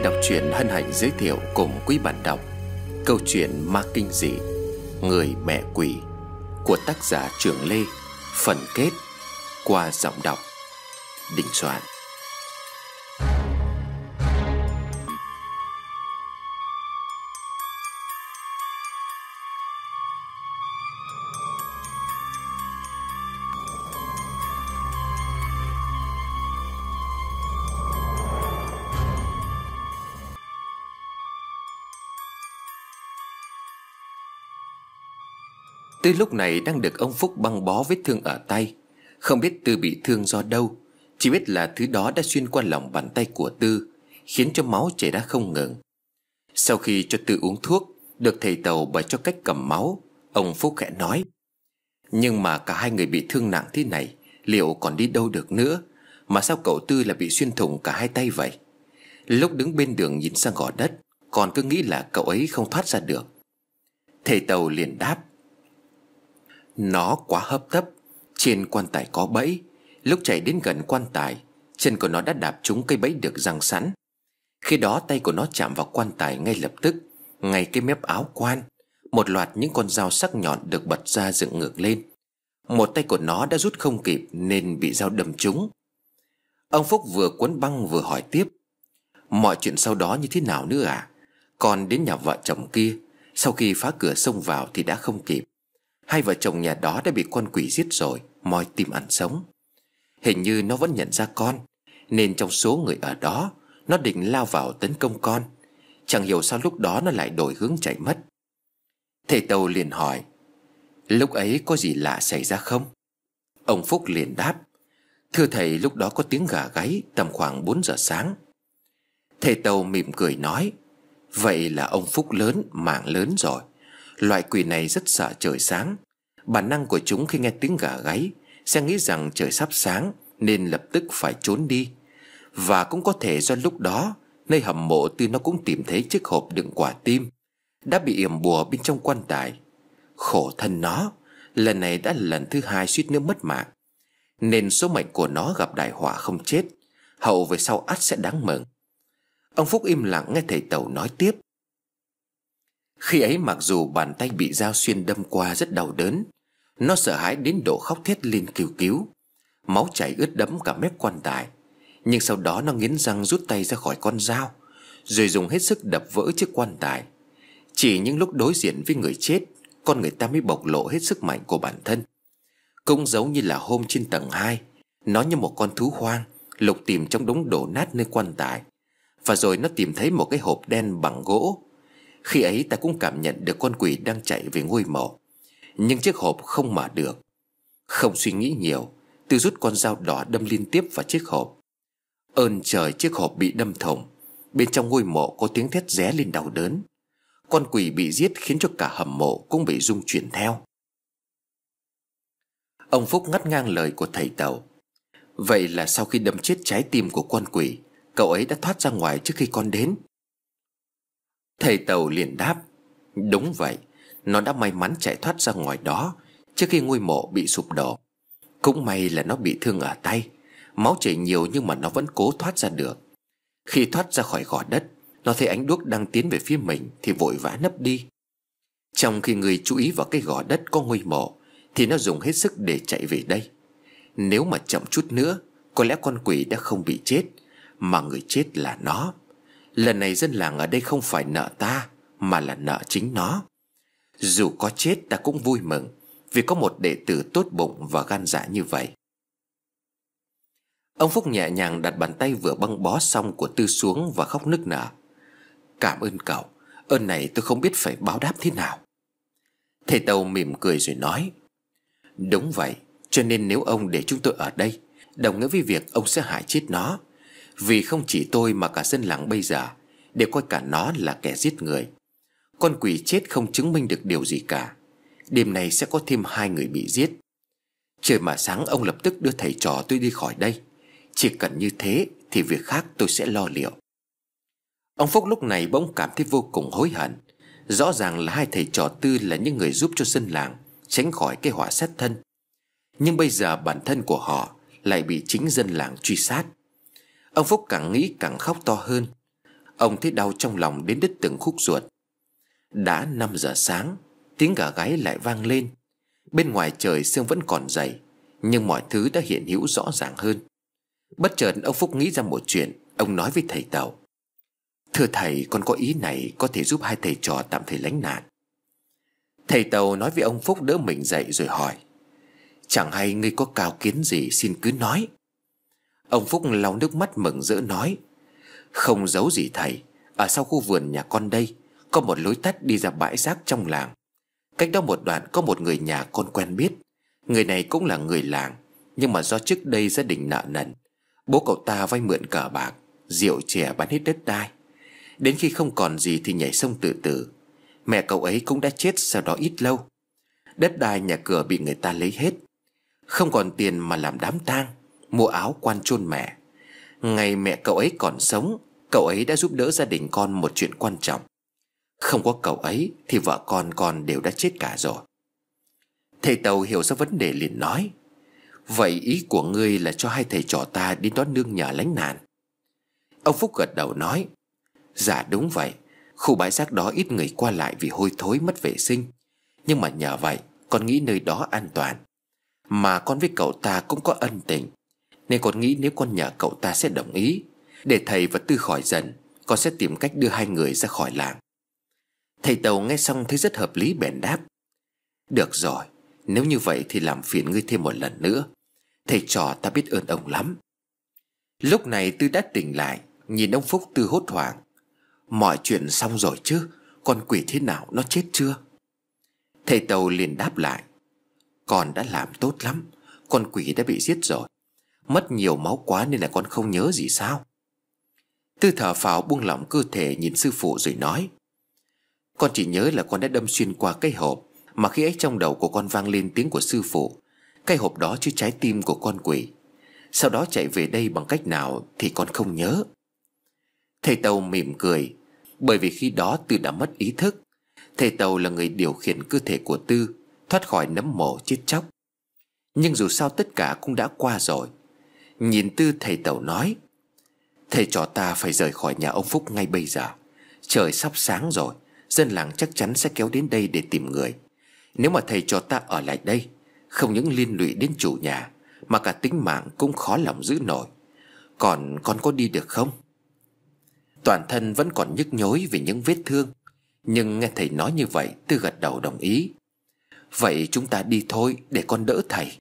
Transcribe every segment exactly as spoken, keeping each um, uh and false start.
đọc truyện hân hạnh giới thiệu cùng quý bạn đọc câu chuyện ma kinh dị Người mẹ quỷ của tác giả Trường Lê, phần kết qua giọng đọc Đình Soạn. Tư lúc này đang được ông Phúc băng bó vết thương ở tay. Không biết Tư bị thương do đâu, chỉ biết là thứ đó đã xuyên qua lòng bàn tay của Tư, khiến cho máu chảy ra không ngừng. Sau khi cho Tư uống thuốc, được thầy Tàu bày cho cách cầm máu, ông Phúc khẽ nói: Nhưng mà cả hai người bị thương nặng thế này, liệu còn đi đâu được nữa? Mà sao cậu Tư lại bị xuyên thủng cả hai tay vậy? Lúc đứng bên đường nhìn sang gò đất, còn cứ nghĩ là cậu ấy không thoát ra được. Thầy Tàu liền đáp: Nó quá hấp tấp. Trên quan tài có bẫy. Lúc chạy đến gần quan tài, chân của nó đã đạp trúng cây bẫy được giăng sẵn. Khi đó tay của nó chạm vào quan tài ngay lập tức. Ngay cái mép áo quan, một loạt những con dao sắc nhọn được bật ra dựng ngược lên. Một tay của nó đã rút không kịp nên bị dao đâm trúng. Ông Phúc vừa quấn băng vừa hỏi tiếp: Mọi chuyện sau đó như thế nào nữa à? Còn đến nhà vợ chồng kia, sau khi phá cửa xông vào thì đã không kịp. Hai vợ chồng nhà đó đã bị con quỷ giết rồi, moi tim ăn sống. Hình như nó vẫn nhận ra con, nên trong số người ở đó, nó định lao vào tấn công con. Chẳng hiểu sao lúc đó nó lại đổi hướng chạy mất. Thầy Tàu liền hỏi: Lúc ấy có gì lạ xảy ra không? Ông Phúc liền đáp: Thưa thầy, lúc đó có tiếng gà gáy tầm khoảng bốn giờ sáng. Thầy Tàu mỉm cười nói: Vậy là ông Phúc lớn, mạng lớn rồi. Loại quỷ này rất sợ trời sáng. Bản năng của chúng khi nghe tiếng gà gáy sẽ nghĩ rằng trời sắp sáng, nên lập tức phải trốn đi. Và cũng có thể do lúc đó nơi hầm mộ Tư nó cũng tìm thấy chiếc hộp đựng quả tim đã bị yểm bùa bên trong quan tài. Khổ thân nó, lần này đã là lần thứ hai suýt nữa mất mạng, nên số mệnh của nó gặp đại họa không chết, hậu về sau ắt sẽ đáng mừng. Ông Phúc im lặng nghe thầy Tàu nói tiếp: Khi ấy mặc dù bàn tay bị dao xuyên đâm qua rất đau đớn, nó sợ hãi đến độ khóc thét lên kêu cứu. Máu chảy ướt đẫm cả mép quan tài. Nhưng sau đó nó nghiến răng rút tay ra khỏi con dao, rồi dùng hết sức đập vỡ chiếc quan tài. Chỉ những lúc đối diện với người chết, con người ta mới bộc lộ hết sức mạnh của bản thân. Cũng giống như là hôm trên tầng hai, nó như một con thú hoang lục tìm trong đống đổ nát nơi quan tài, và rồi nó tìm thấy một cái hộp đen bằng gỗ. Khi ấy ta cũng cảm nhận được con quỷ đang chạy về ngôi mộ, nhưng chiếc hộp không mở được. Không suy nghĩ nhiều, Tư rút con dao đỏ đâm liên tiếp vào chiếc hộp. Ơn trời, chiếc hộp bị đâm thủng. Bên trong ngôi mộ có tiếng thét ré lên đau đớn. Con quỷ bị giết khiến cho cả hầm mộ cũng bị rung chuyển theo. Ông Phúc ngắt ngang lời của thầy Tàu: Vậy là sau khi đâm chết trái tim của con quỷ, cậu ấy đã thoát ra ngoài trước khi con đến? Thầy Tàu liền đáp: Đúng vậy. Nó đã may mắn chạy thoát ra ngoài đó trước khi ngôi mộ bị sụp đổ. Cũng may là nó bị thương ở tay, máu chảy nhiều nhưng mà nó vẫn cố thoát ra được. Khi thoát ra khỏi gò đất, nó thấy ánh đuốc đang tiến về phía mình thì vội vã nấp đi. Trong khi người chú ý vào cái gò đất có ngôi mộ thì nó dùng hết sức để chạy về đây. Nếu mà chậm chút nữa, có lẽ con quỷ đã không bị chết, mà người chết là nó. Lần này dân làng ở đây không phải nợ ta, mà là nợ chính nó. Dù có chết ta cũng vui mừng, vì có một đệ tử tốt bụng và gan dạ như vậy. Ông Phúc nhẹ nhàng đặt bàn tay vừa băng bó xong của Tư xuống và khóc nức nở: Cảm ơn cậu, ơn này tôi không biết phải báo đáp thế nào. Thầy Tàu mỉm cười rồi nói: Đúng vậy, cho nên nếu ông để chúng tôi ở đây, đồng nghĩa với việc ông sẽ hại chết nó. Vì không chỉ tôi mà cả dân làng bây giờ đều coi cả nó là kẻ giết người. Con quỷ chết không chứng minh được điều gì cả. Đêm nay sẽ có thêm hai người bị giết. Trời mà sáng ông lập tức đưa thầy trò tôi đi khỏi đây. Chỉ cần như thế thì việc khác tôi sẽ lo liệu. Ông Phúc lúc này bỗng cảm thấy vô cùng hối hận. Rõ ràng là hai thầy trò Tư là những người giúp cho dân làng tránh khỏi cái họa sát thân. Nhưng bây giờ bản thân của họ lại bị chính dân làng truy sát. Ông Phúc càng nghĩ càng khóc to hơn. Ông thấy đau trong lòng đến đứt từng khúc ruột. Đã năm giờ sáng, tiếng gà gáy lại vang lên. Bên ngoài trời sương vẫn còn dày, nhưng mọi thứ đã hiện hữu rõ ràng hơn. Bất chợt ông Phúc nghĩ ra một chuyện. Ông nói với thầy Tàu: "Thưa thầy, con có ý này có thể giúp hai thầy trò tạm thời lánh nạn." Thầy Tàu nói với ông Phúc đỡ mình dậy rồi hỏi: "Chẳng hay ngươi có cao kiến gì, xin cứ nói." Ông Phúc lau nước mắt mừng rỡ nói: "Không giấu gì thầy, ở sau khu vườn nhà con đây có một lối tắt đi ra bãi rác trong làng. Cách đó một đoạn có một người nhà con quen biết. Người này cũng là người làng, nhưng mà do trước đây gia đình nợ nần, bố cậu ta vay mượn cờ bạc, rượu chè bán hết đất đai. Đến khi không còn gì thì nhảy sông tự tử. Mẹ cậu ấy cũng đã chết sau đó ít lâu. Đất đai nhà cửa bị người ta lấy hết. Không còn tiền mà làm đám tang, mua áo quan chôn mẹ. Ngày mẹ cậu ấy còn sống, cậu ấy đã giúp đỡ gia đình con một chuyện quan trọng. Không có cậu ấy thì vợ con con đều đã chết cả rồi." Thầy Tàu hiểu ra vấn đề liền nói: "Vậy ý của ngươi là cho hai thầy trò ta đến đó nương nhờ lánh nạn?" Ông Phúc gật đầu nói: "Dạ đúng vậy. Khu bãi rác đó ít người qua lại vì hôi thối mất vệ sinh. Nhưng mà nhờ vậy con nghĩ nơi đó an toàn. Mà con với cậu ta cũng có ân tình, nên con nghĩ nếu con nhờ cậu ta sẽ đồng ý. Để thầy và Tư khỏi dần, con sẽ tìm cách đưa hai người ra khỏi làng." Thầy Tàu nghe xong thấy rất hợp lý bèn đáp: "Được rồi, nếu như vậy thì làm phiền ngươi thêm một lần nữa. Thầy trò ta biết ơn ông lắm." Lúc này Tư đã tỉnh lại, nhìn ông Phúc. Tư hốt hoảng: "Mọi chuyện xong rồi chứ? Con quỷ thế nào, nó chết chưa?" Thầy Tàu liền đáp lại: "Con đã làm tốt lắm. Con quỷ đã bị giết rồi. Mất nhiều máu quá nên là con không nhớ gì sao?" Tư thở phào buông lỏng cơ thể nhìn sư phụ rồi nói: "Con chỉ nhớ là con đã đâm xuyên qua cái hộp, mà khi ấy trong đầu của con vang lên tiếng của sư phụ. Cái hộp đó chứa trái tim của con quỷ. Sau đó chạy về đây bằng cách nào thì con không nhớ." Thầy Tàu mỉm cười, bởi vì khi đó Tư đã mất ý thức. Thầy Tàu là người điều khiển cơ thể của Tư thoát khỏi nấm mồ chết chóc. Nhưng dù sao tất cả cũng đã qua rồi. Nhìn Tư, thầy Tàu nói: "Thầy trò ta phải rời khỏi nhà ông Phúc ngay bây giờ. Trời sắp sáng rồi, dân làng chắc chắn sẽ kéo đến đây để tìm người. Nếu mà thầy trò ta ở lại đây, không những liên lụy đến chủ nhà, mà cả tính mạng cũng khó lòng giữ nổi. Còn con có đi được không?" Toàn thân vẫn còn nhức nhối vì những vết thương, nhưng nghe thầy nói như vậy, Tư gật đầu đồng ý. "Vậy chúng ta đi thôi, để con đỡ thầy."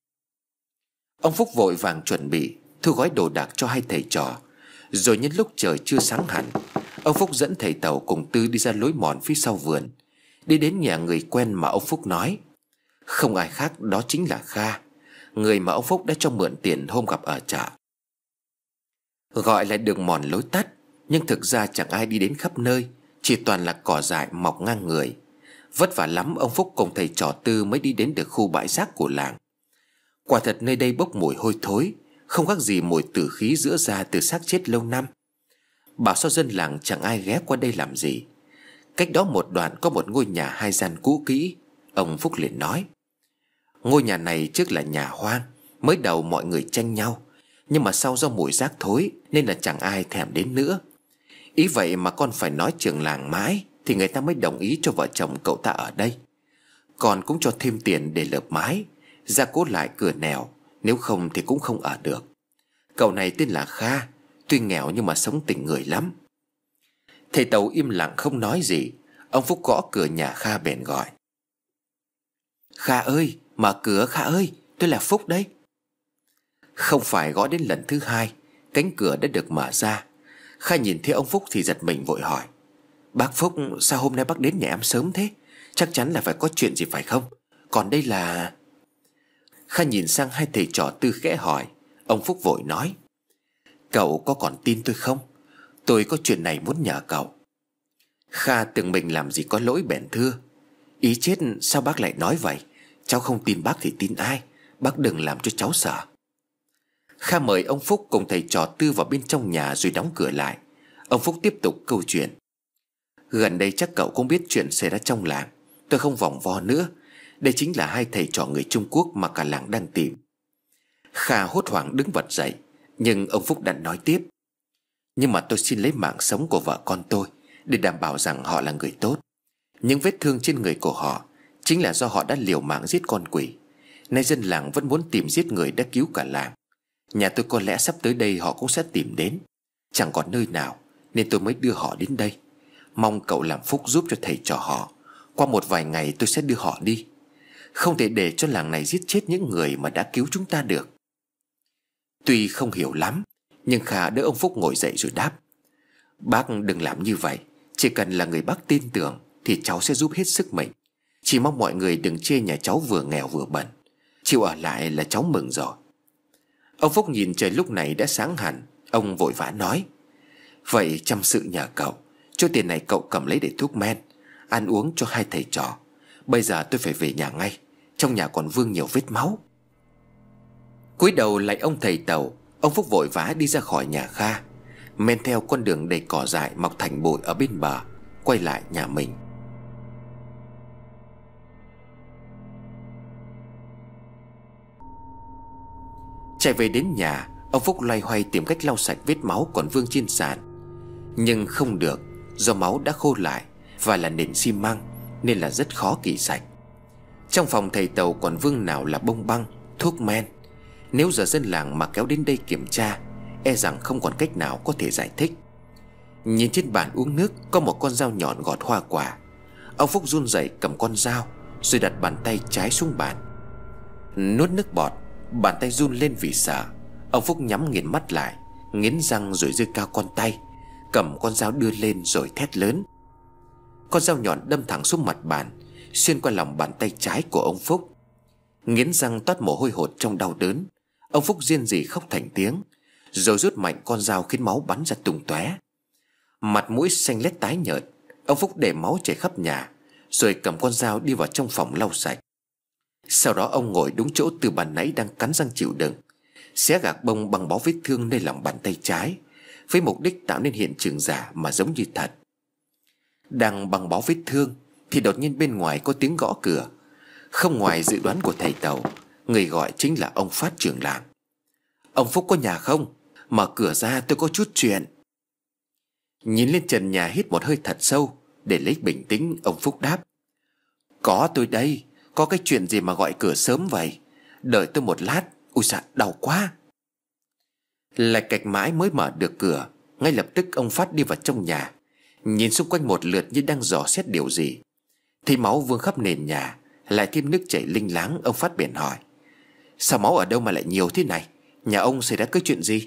Ông Phúc vội vàng chuẩn bị thu gói đồ đạc cho hai thầy trò. Rồi nhân lúc trời chưa sáng hẳn, ông Phúc dẫn thầy Tàu cùng Tư đi ra lối mòn phía sau vườn, đi đến nhà người quen mà ông Phúc nói. Không ai khác đó chính là Kha, người mà ông Phúc đã cho mượn tiền hôm gặp ở chợ. Gọi là đường mòn lối tắt, nhưng thực ra chẳng ai đi đến khắp nơi, chỉ toàn là cỏ dại mọc ngang người. Vất vả lắm ông Phúc cùng thầy trò Tư mới đi đến được khu bãi rác của làng. Quả thật nơi đây bốc mùi hôi thối, không khác gì mùi tử khí rữa ra từ xác chết lâu năm. Bảo sao dân làng chẳng ai ghé qua đây làm gì. Cách đó một đoạn có một ngôi nhà hai gian cũ kỹ. Ông Phúc liền nói: "Ngôi nhà này trước là nhà hoang, mới đầu mọi người tranh nhau, nhưng mà sau do mùi rác thối nên là chẳng ai thèm đến nữa. Ý vậy mà con phải nói trường làng mãi thì người ta mới đồng ý cho vợ chồng cậu ta ở đây. Còn cũng cho thêm tiền để lợp mái, gia cố lại cửa nẻo, nếu không thì cũng không ở được. Cậu này tên là Kha, tuy nghèo nhưng mà sống tình người lắm." Thầy Tàu im lặng không nói gì. Ông Phúc gõ cửa nhà Kha bèn gọi: "Kha ơi, mở cửa Kha ơi, tôi là Phúc đấy." Không phải gõ đến lần thứ hai, cánh cửa đã được mở ra. Kha nhìn thấy ông Phúc thì giật mình vội hỏi: "Bác Phúc, sao hôm nay bác đến nhà em sớm thế? Chắc chắn là phải có chuyện gì phải không? Còn đây là..." Kha nhìn sang hai thầy trò Tư khẽ hỏi. Ông Phúc vội nói: "Cậu có còn tin tôi không? Tôi có chuyện này muốn nhờ cậu." Kha tưởng mình làm gì có lỗi bèn thưa: "Ý chết, sao bác lại nói vậy? Cháu không tin bác thì tin ai? Bác đừng làm cho cháu sợ." Kha mời ông Phúc cùng thầy trò Tư vào bên trong nhà rồi đóng cửa lại. Ông Phúc tiếp tục câu chuyện: "Gần đây chắc cậu cũng biết chuyện xảy ra trong làng. Tôi không vòng vo nữa. Đây chính là hai thầy trò người Trung Quốc mà cả làng đang tìm." Kha hốt hoảng đứng bật dậy, nhưng ông Phúc đã nói tiếp: Nhưng mà tôi xin lấy mạng sống của vợ con tôi để đảm bảo rằng họ là người tốt. Những vết thương trên người của họ chính là do họ đã liều mạng giết con quỷ. Nay dân làng vẫn muốn tìm giết người đã cứu cả làng. Nhà tôi có lẽ sắp tới đây họ cũng sẽ tìm đến. Chẳng còn nơi nào nên tôi mới đưa họ đến đây. Mong cậu làm phúc giúp cho thầy trò họ. Qua một vài ngày tôi sẽ đưa họ đi. Không thể để cho làng này giết chết những người mà đã cứu chúng ta được. Tuy không hiểu lắm, nhưng Kha đỡ ông Phúc ngồi dậy rồi đáp: Bác đừng làm như vậy. Chỉ cần là người bác tin tưởng thì cháu sẽ giúp hết sức mình. Chỉ mong mọi người đừng chê nhà cháu vừa nghèo vừa bẩn. Chịu ở lại là cháu mừng rồi. Ông Phúc nhìn trời lúc này đã sáng hẳn. Ông vội vã nói: Vậy chăm sự nhờ cậu. Chỗ tiền này cậu cầm lấy để thuốc men, ăn uống cho hai thầy trò. Bây giờ tôi phải về nhà ngay. Trong nhà còn vương nhiều vết máu. Cúi đầu lạy ông thầy Tàu, ông Phúc vội vã đi ra khỏi nhà Kha, men theo con đường đầy cỏ dại mọc thành bụi ở bên bờ, quay lại nhà mình. Chạy về đến nhà, ông Phúc loay hoay tìm cách lau sạch vết máu còn vương trên sàn. Nhưng không được, do máu đã khô lại và là nền xi măng nên là rất khó kỳ sạch. Trong phòng thầy Tàu còn vương nào là bông băng, thuốc men. Nếu giờ dân làng mà kéo đến đây kiểm tra, e rằng không còn cách nào có thể giải thích. Nhìn trên bàn uống nước có một con dao nhọn gọt hoa quả. Ông Phúc run rẩy cầm con dao rồi đặt bàn tay trái xuống bàn. Nuốt nước bọt, bàn tay run lên vì sợ. Ông Phúc nhắm nghiền mắt lại, nghiến răng rồi giơ cao con tay, cầm con dao đưa lên rồi thét lớn. Con dao nhọn đâm thẳng xuống mặt bàn, xuyên qua lòng bàn tay trái của ông Phúc. Nghiến răng toát mồ hôi hột trong đau đớn, ông Phúc rên rỉ khóc thành tiếng, rồi rút mạnh con dao khiến máu bắn ra tung tóe. Mặt mũi xanh lét tái nhợt, ông Phúc để máu chảy khắp nhà, rồi cầm con dao đi vào trong phòng lau sạch. Sau đó ông ngồi đúng chỗ từ bàn nãy đang cắn răng chịu đựng, xé gạc bông băng bó vết thương nơi lòng bàn tay trái, với mục đích tạo nên hiện trường giả mà giống như thật. Đang băng bó vết thương thì đột nhiên bên ngoài có tiếng gõ cửa. Không ngoài dự đoán của thầy Tàu, người gọi chính là ông Phát trưởng làng. Ông Phúc có nhà không? Mở cửa ra, tôi có chút chuyện. Nhìn lên trần nhà hít một hơi thật sâu để lấy bình tĩnh, ông Phúc đáp: Có tôi đây. Có cái chuyện gì mà gọi cửa sớm vậy? Đợi tôi một lát. Ui dạ, đau quá. Lạch cạch mãi mới mở được cửa. Ngay lập tức ông Phát đi vào trong nhà, nhìn xung quanh một lượt như đang dò xét điều gì. Thấy máu vương khắp nền nhà, lại thêm nước chảy linh láng, ông Phát bèn hỏi: Sao máu ở đâu mà lại nhiều thế này? Nhà ông xảy ra cái chuyện gì?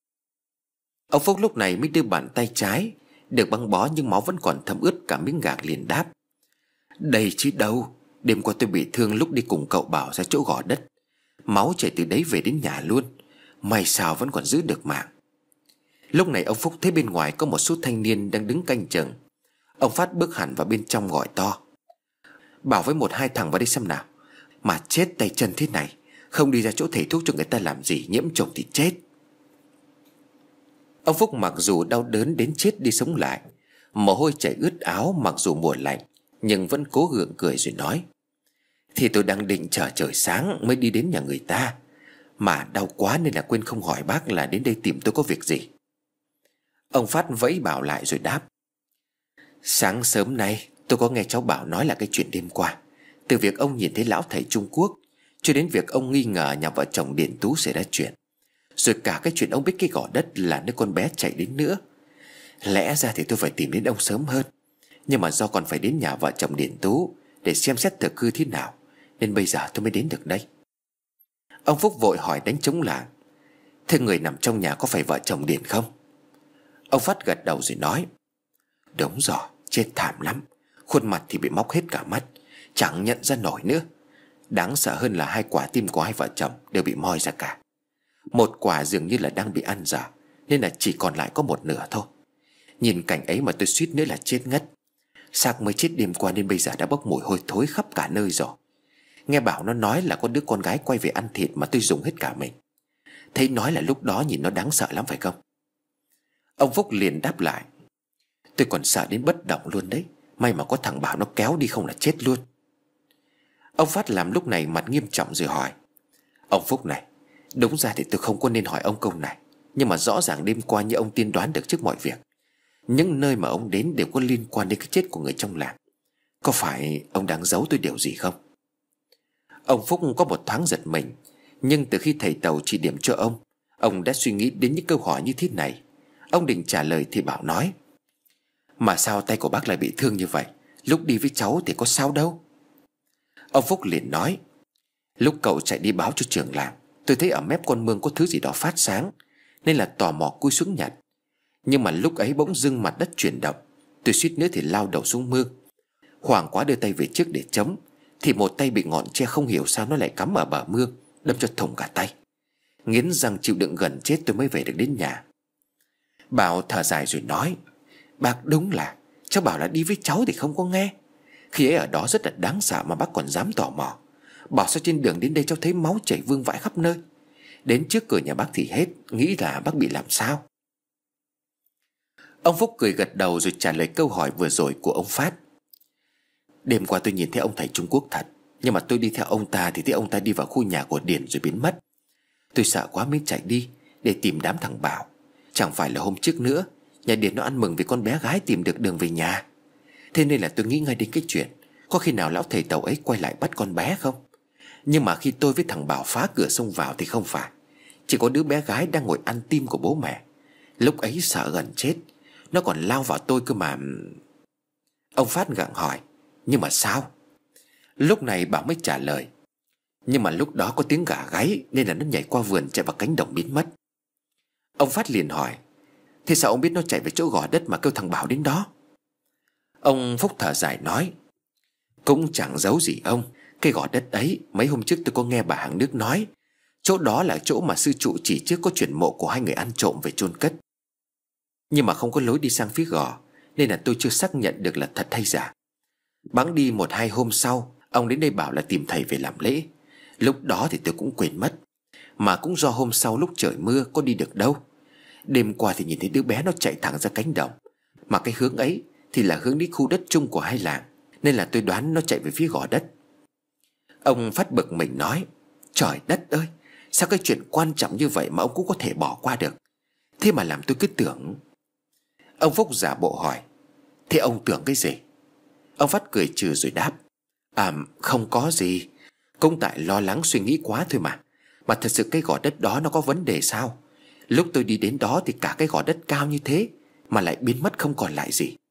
Ông Phúc lúc này mới đưa bàn tay trái được băng bó nhưng máu vẫn còn thấm ướt cả miếng gạc liền đáp: Đây chứ đâu. Đêm qua tôi bị thương lúc đi cùng cậu Bảo ra chỗ gò đất. Máu chảy từ đấy về đến nhà luôn. May sao vẫn còn giữ được mạng. Lúc này ông Phúc thấy bên ngoài có một số thanh niên đang đứng canh chừng. Ông Phát bước hẳn vào bên trong gọi to: Bảo với một hai thằng vào đây xem nào. Mà chết tay chân thế này, không đi ra chỗ thầy thuốc cho người ta làm gì, nhiễm trùng thì chết. Ông Phúc mặc dù đau đớn đến chết đi sống lại, mồ hôi chảy ướt áo, mặc dù mùa lạnh nhưng vẫn cố gượng cười rồi nói: Thì tôi đang định chờ trời sáng mới đi đến nhà người ta, mà đau quá nên là quên không hỏi bác là đến đây tìm tôi có việc gì. Ông Phát vẫy Bảo lại rồi đáp: Sáng sớm nay tôi có nghe cháu Bảo nói là cái chuyện đêm qua, từ việc ông nhìn thấy lão thầy Trung Quốc cho đến việc ông nghi ngờ nhà vợ chồng Điền Tú xảy ra chuyện, rồi cả cái chuyện ông biết cái gò đất là nơi con bé chạy đến nữa. Lẽ ra thì tôi phải tìm đến ông sớm hơn, nhưng mà do còn phải đến nhà vợ chồng Điền Tú để xem xét thực hư thế nào, nên bây giờ tôi mới đến được đây. Ông Phúc vội hỏi đánh trống làng: Thế người nằm trong nhà có phải vợ chồng Điền không? Ông Phát gật đầu rồi nói: Đúng rồi, chết thảm lắm. Khuôn mặt thì bị móc hết cả mắt, chẳng nhận ra nổi nữa. Đáng sợ hơn là hai quả tim của hai vợ chồng đều bị moi ra cả. Một quả dường như là đang bị ăn dở, nên là chỉ còn lại có một nửa thôi. Nhìn cảnh ấy mà tôi suýt nữa là chết ngất. Xác mới chết đêm qua nên bây giờ đã bốc mùi hôi thối khắp cả nơi rồi. Nghe bảo nó nói là có đứa con gái quay về ăn thịt mà tôi dùng hết cả mình. Thấy nói là lúc đó nhìn nó đáng sợ lắm phải không? Ông Phúc liền đáp lại: Tôi còn sợ đến bất động luôn đấy. May mà có thằng Bảo nó kéo đi không là chết luôn. Ông Phát làm lúc này mặt nghiêm trọng rồi hỏi: Ông Phúc này, đúng ra thì tôi không có nên hỏi ông câu này, Nhưng mà rõ ràng đêm qua như ông tiên đoán được trước mọi việc, những nơi mà ông đến đều có liên quan đến cái chết của người trong làng. Có phải ông đang giấu tôi điều gì không? Ông Phúc có một thoáng giật mình. Nhưng từ khi thầy Tàu chỉ điểm cho ông, ông đã suy nghĩ đến những câu hỏi như thế này. Ông định trả lời thì Bảo nói: Mà sao tay của bác lại bị thương như vậy? Lúc đi với cháu thì có sao đâu. Ông Phúc liền nói: Lúc cậu chạy đi báo cho trưởng làng, tôi thấy ở mép con mương có thứ gì đó phát sáng, nên là tò mò cúi xuống nhặt. Nhưng mà lúc ấy bỗng dưng mặt đất chuyển động, tôi suýt nữa thì lao đầu xuống mương. Hoảng quá đưa tay về trước để chống, thì một tay bị ngọn tre không hiểu sao nó lại cắm ở bờ mương, đâm cho thủng cả tay. Nghiến răng chịu đựng gần chết tôi mới về được đến nhà. Bảo thở dài rồi nói: Bác đúng là, cháu bảo là đi với cháu thì không có nghe. Khi ấy ở đó rất là đáng sợ mà bác còn dám tò mò. Bảo sao trên đường đến đây cháu thấy máu chảy vương vãi khắp nơi. Đến trước cửa nhà bác thì hết, nghĩ là bác bị làm sao. Ông Phúc cười gật đầu rồi trả lời câu hỏi vừa rồi của ông Phát. Đêm qua tôi nhìn thấy ông thầy Trung Quốc thật, nhưng mà tôi đi theo ông ta thì thấy ông ta đi vào khu nhà của Điền rồi biến mất. Tôi sợ quá mới chạy đi để tìm đám thằng Bảo. Chẳng phải là hôm trước nữa nhà Điền nó ăn mừng vì con bé gái tìm được đường về nhà. Thế nên là tôi nghĩ ngay đến cái chuyện có khi nào lão thầy Tàu ấy quay lại bắt con bé không. Nhưng mà khi tôi với thằng Bảo phá cửa xông vào thì không phải. Chỉ có đứa bé gái đang ngồi ăn tim của bố mẹ. Lúc ấy sợ gần chết, nó còn lao vào tôi cơ mà. Ông Phát gặng hỏi: Nhưng mà sao? Lúc này Bảo mới trả lời: Nhưng mà lúc đó có tiếng gà gáy nên là nó nhảy qua vườn chạy vào cánh đồng biến mất. Ông Phát liền hỏi: Thế sao ông biết nó chạy về chỗ gò đất mà kêu thằng Bảo đến đó? Ông Phúc thở dài nói: Cũng chẳng giấu gì ông. Cái gò đất ấy mấy hôm trước tôi có nghe bà hàng nước nói, chỗ đó là chỗ mà sư trụ chỉ trước có chuyển mộ của hai người ăn trộm về chôn cất. Nhưng mà không có lối đi sang phía gò, nên là tôi chưa xác nhận được là thật hay giả. Bẵng đi một hai hôm sau, ông đến đây bảo là tìm thầy về làm lễ. Lúc đó thì tôi cũng quên mất. Mà cũng do hôm sau lúc trời mưa có đi được đâu. Đêm qua thì nhìn thấy đứa bé nó chạy thẳng ra cánh đồng, mà cái hướng ấy thì là hướng đi khu đất chung của hai làng, nên là tôi đoán nó chạy về phía gò đất. Ông Phát bực mình nói: Trời đất ơi, sao cái chuyện quan trọng như vậy mà ông cũng có thể bỏ qua được. Thế mà làm tôi cứ tưởng. Ông Phúc giả bộ hỏi: Thế ông tưởng cái gì? Ông Phát cười trừ rồi đáp: À không có gì, cũng tại lo lắng suy nghĩ quá thôi mà. Mà thật sự cái gò đất đó nó có vấn đề sao? Lúc tôi đi đến đó thì cả cái gò đất cao như thế mà lại biến mất không còn lại gì.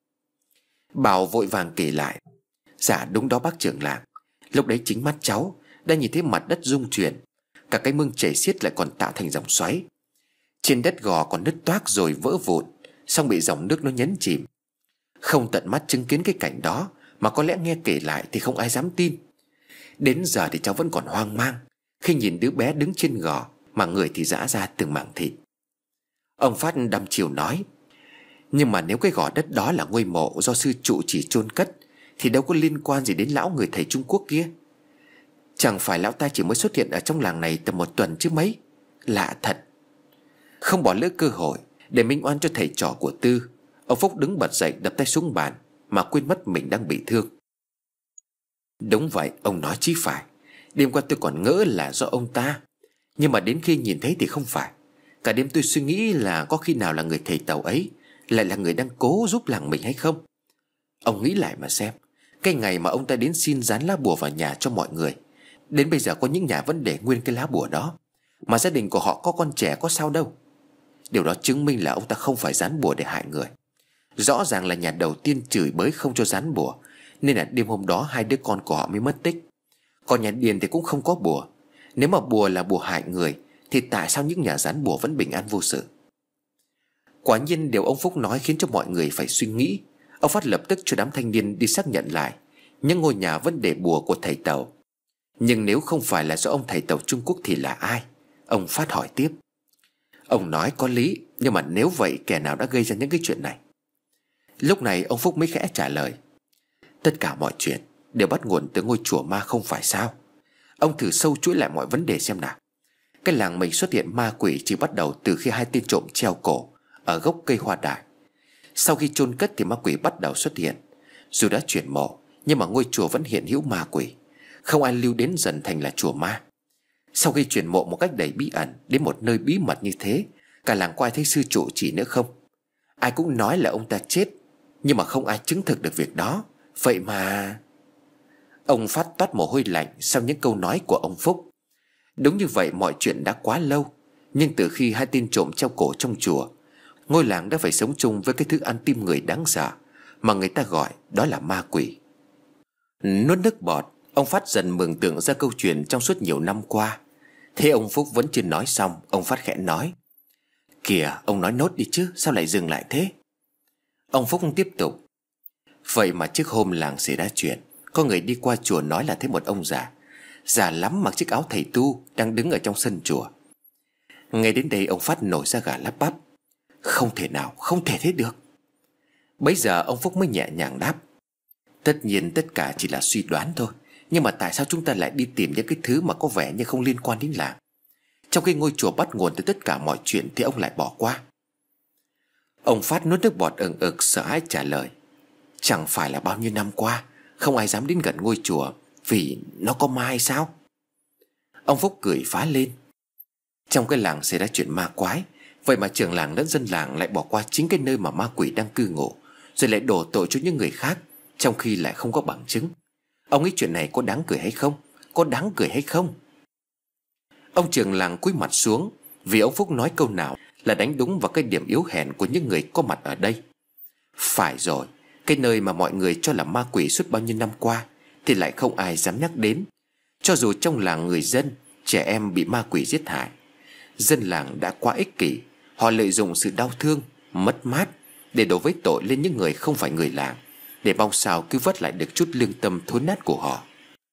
Bảo vội vàng kể lại: Dạ đúng đó bác trưởng làng. Lúc đấy chính mắt cháu đã nhìn thấy mặt đất rung chuyển, cả cái mương chảy xiết lại còn tạo thành dòng xoáy. Trên đất gò còn nứt toác rồi vỡ vụn, xong bị dòng nước nó nhấn chìm. Không tận mắt chứng kiến cái cảnh đó mà có lẽ nghe kể lại thì không ai dám tin. Đến giờ thì cháu vẫn còn hoang mang khi nhìn đứa bé đứng trên gò mà người thì rã ra từng mảng thịt. Ông Phát đăm chiều nói: Nhưng mà nếu cái gò đất đó là ngôi mộ do sư trụ chỉ chôn cất thì đâu có liên quan gì đến lão người thầy Trung Quốc kia. Chẳng phải lão ta chỉ mới xuất hiện ở trong làng này tầm một tuần chứ mấy. Lạ thật. Không bỏ lỡ cơ hội để minh oan cho thầy trò của Tư, ông Phúc đứng bật dậy đập tay xuống bàn mà quên mất mình đang bị thương. Đúng vậy, ông nói chí phải. Đêm qua tôi còn ngỡ là do ông ta, nhưng mà đến khi nhìn thấy thì không phải. Cả đêm tôi suy nghĩ là có khi nào là người thầy Tàu ấy lại là người đang cố giúp làng mình hay không. Ông nghĩ lại mà xem, cái ngày mà ông ta đến xin dán lá bùa vào nhà cho mọi người, đến bây giờ có những nhà vẫn để nguyên cái lá bùa đó, mà gia đình của họ có con trẻ có sao đâu. Điều đó chứng minh là ông ta không phải dán bùa để hại người. Rõ ràng là nhà đầu tiên chửi bới không cho dán bùa, nên là đêm hôm đó hai đứa con của họ mới mất tích. Còn nhà Điền thì cũng không có bùa. Nếu mà bùa là bùa hại người thì tại sao những nhà dán bùa vẫn bình an vô sự? Quả nhiên điều ông Phúc nói khiến cho mọi người phải suy nghĩ. Ông Phát lập tức cho đám thanh niên đi xác nhận lại những ngôi nhà vẫn để bùa của thầy Tàu. Nhưng nếu không phải là do ông thầy Tàu Trung Quốc thì là ai? Ông Phát hỏi tiếp. Ông nói có lý, nhưng mà nếu vậy kẻ nào đã gây ra những cái chuyện này? Lúc này ông Phúc mới khẽ trả lời. Tất cả mọi chuyện đều bắt nguồn từ ngôi chùa ma không phải sao? Ông thử sâu chuỗi lại mọi vấn đề xem nào. Cái làng mình xuất hiện ma quỷ chỉ bắt đầu từ khi hai tên trộm treo cổ ở gốc cây hoa đài. Sau khi chôn cất thì ma quỷ bắt đầu xuất hiện. Dù đã chuyển mộ, nhưng mà ngôi chùa vẫn hiện hữu ma quỷ. Không ai lưu đến dần thành là chùa ma. Sau khi chuyển mộ một cách đầy bí ẩn đến một nơi bí mật như thế, Cả làng có ai thấy sư trụ trì nữa không? Ai cũng nói là ông ta chết, nhưng mà không ai chứng thực được việc đó. Vậy mà... Ông Phát toát mồ hôi lạnh sau những câu nói của ông Phúc. Đúng như vậy, mọi chuyện đã quá lâu. Nhưng từ khi hai tên trộm treo cổ trong chùa, ngôi làng đã phải sống chung với cái thứ ăn tim người đáng sợ mà người ta gọi đó là ma quỷ. Nuốt nước bọt, ông Phát dần mường tượng ra câu chuyện trong suốt nhiều năm qua. Thế ông Phúc vẫn chưa nói xong, ông Phát khẽ nói: Kìa, ông nói nốt đi chứ, sao lại dừng lại thế? Ông Phúc tiếp tục: Vậy mà trước hôm làng xảy ra chuyện, có người đi qua chùa nói là thấy một ông già, già lắm, mặc chiếc áo thầy tu, đang đứng ở trong sân chùa. Ngay đến đây ông Phát nổi ra gà lắp bắp: Không thể nào, không thể thế được. Bấy giờ ông Phúc mới nhẹ nhàng đáp: Tất nhiên tất cả chỉ là suy đoán thôi, nhưng mà tại sao chúng ta lại đi tìm những cái thứ mà có vẻ như không liên quan đến làng, trong khi ngôi chùa bắt nguồn từ tất cả mọi chuyện thì ông lại bỏ qua? Ông Phát nuốt nước bọt ừng ực, sợ hãi trả lời: Chẳng phải là bao nhiêu năm qua không ai dám đến gần ngôi chùa vì nó có ma hay sao? Ông Phúc cười phá lên: Trong cái làng xảy ra chuyện ma quái, vậy mà trưởng làng lẫn dân làng lại bỏ qua chính cái nơi mà ma quỷ đang cư ngụ, rồi lại đổ tội cho những người khác, trong khi lại không có bằng chứng. Ông nghĩ chuyện này có đáng cười hay không? Có đáng cười hay không? Ông trưởng làng cúi mặt xuống, vì ông Phúc nói câu nào là đánh đúng vào cái điểm yếu hèn của những người có mặt ở đây. Phải rồi, cái nơi mà mọi người cho là ma quỷ suốt bao nhiêu năm qua thì lại không ai dám nhắc đến. Cho dù trong làng người dân, trẻ em bị ma quỷ giết hại, dân làng đã quá ích kỷ. Họ lợi dụng sự đau thương, mất mát để đổ vấy tội lên những người không phải người làng, để mong sao cứu vớt lại được chút lương tâm thối nát của họ.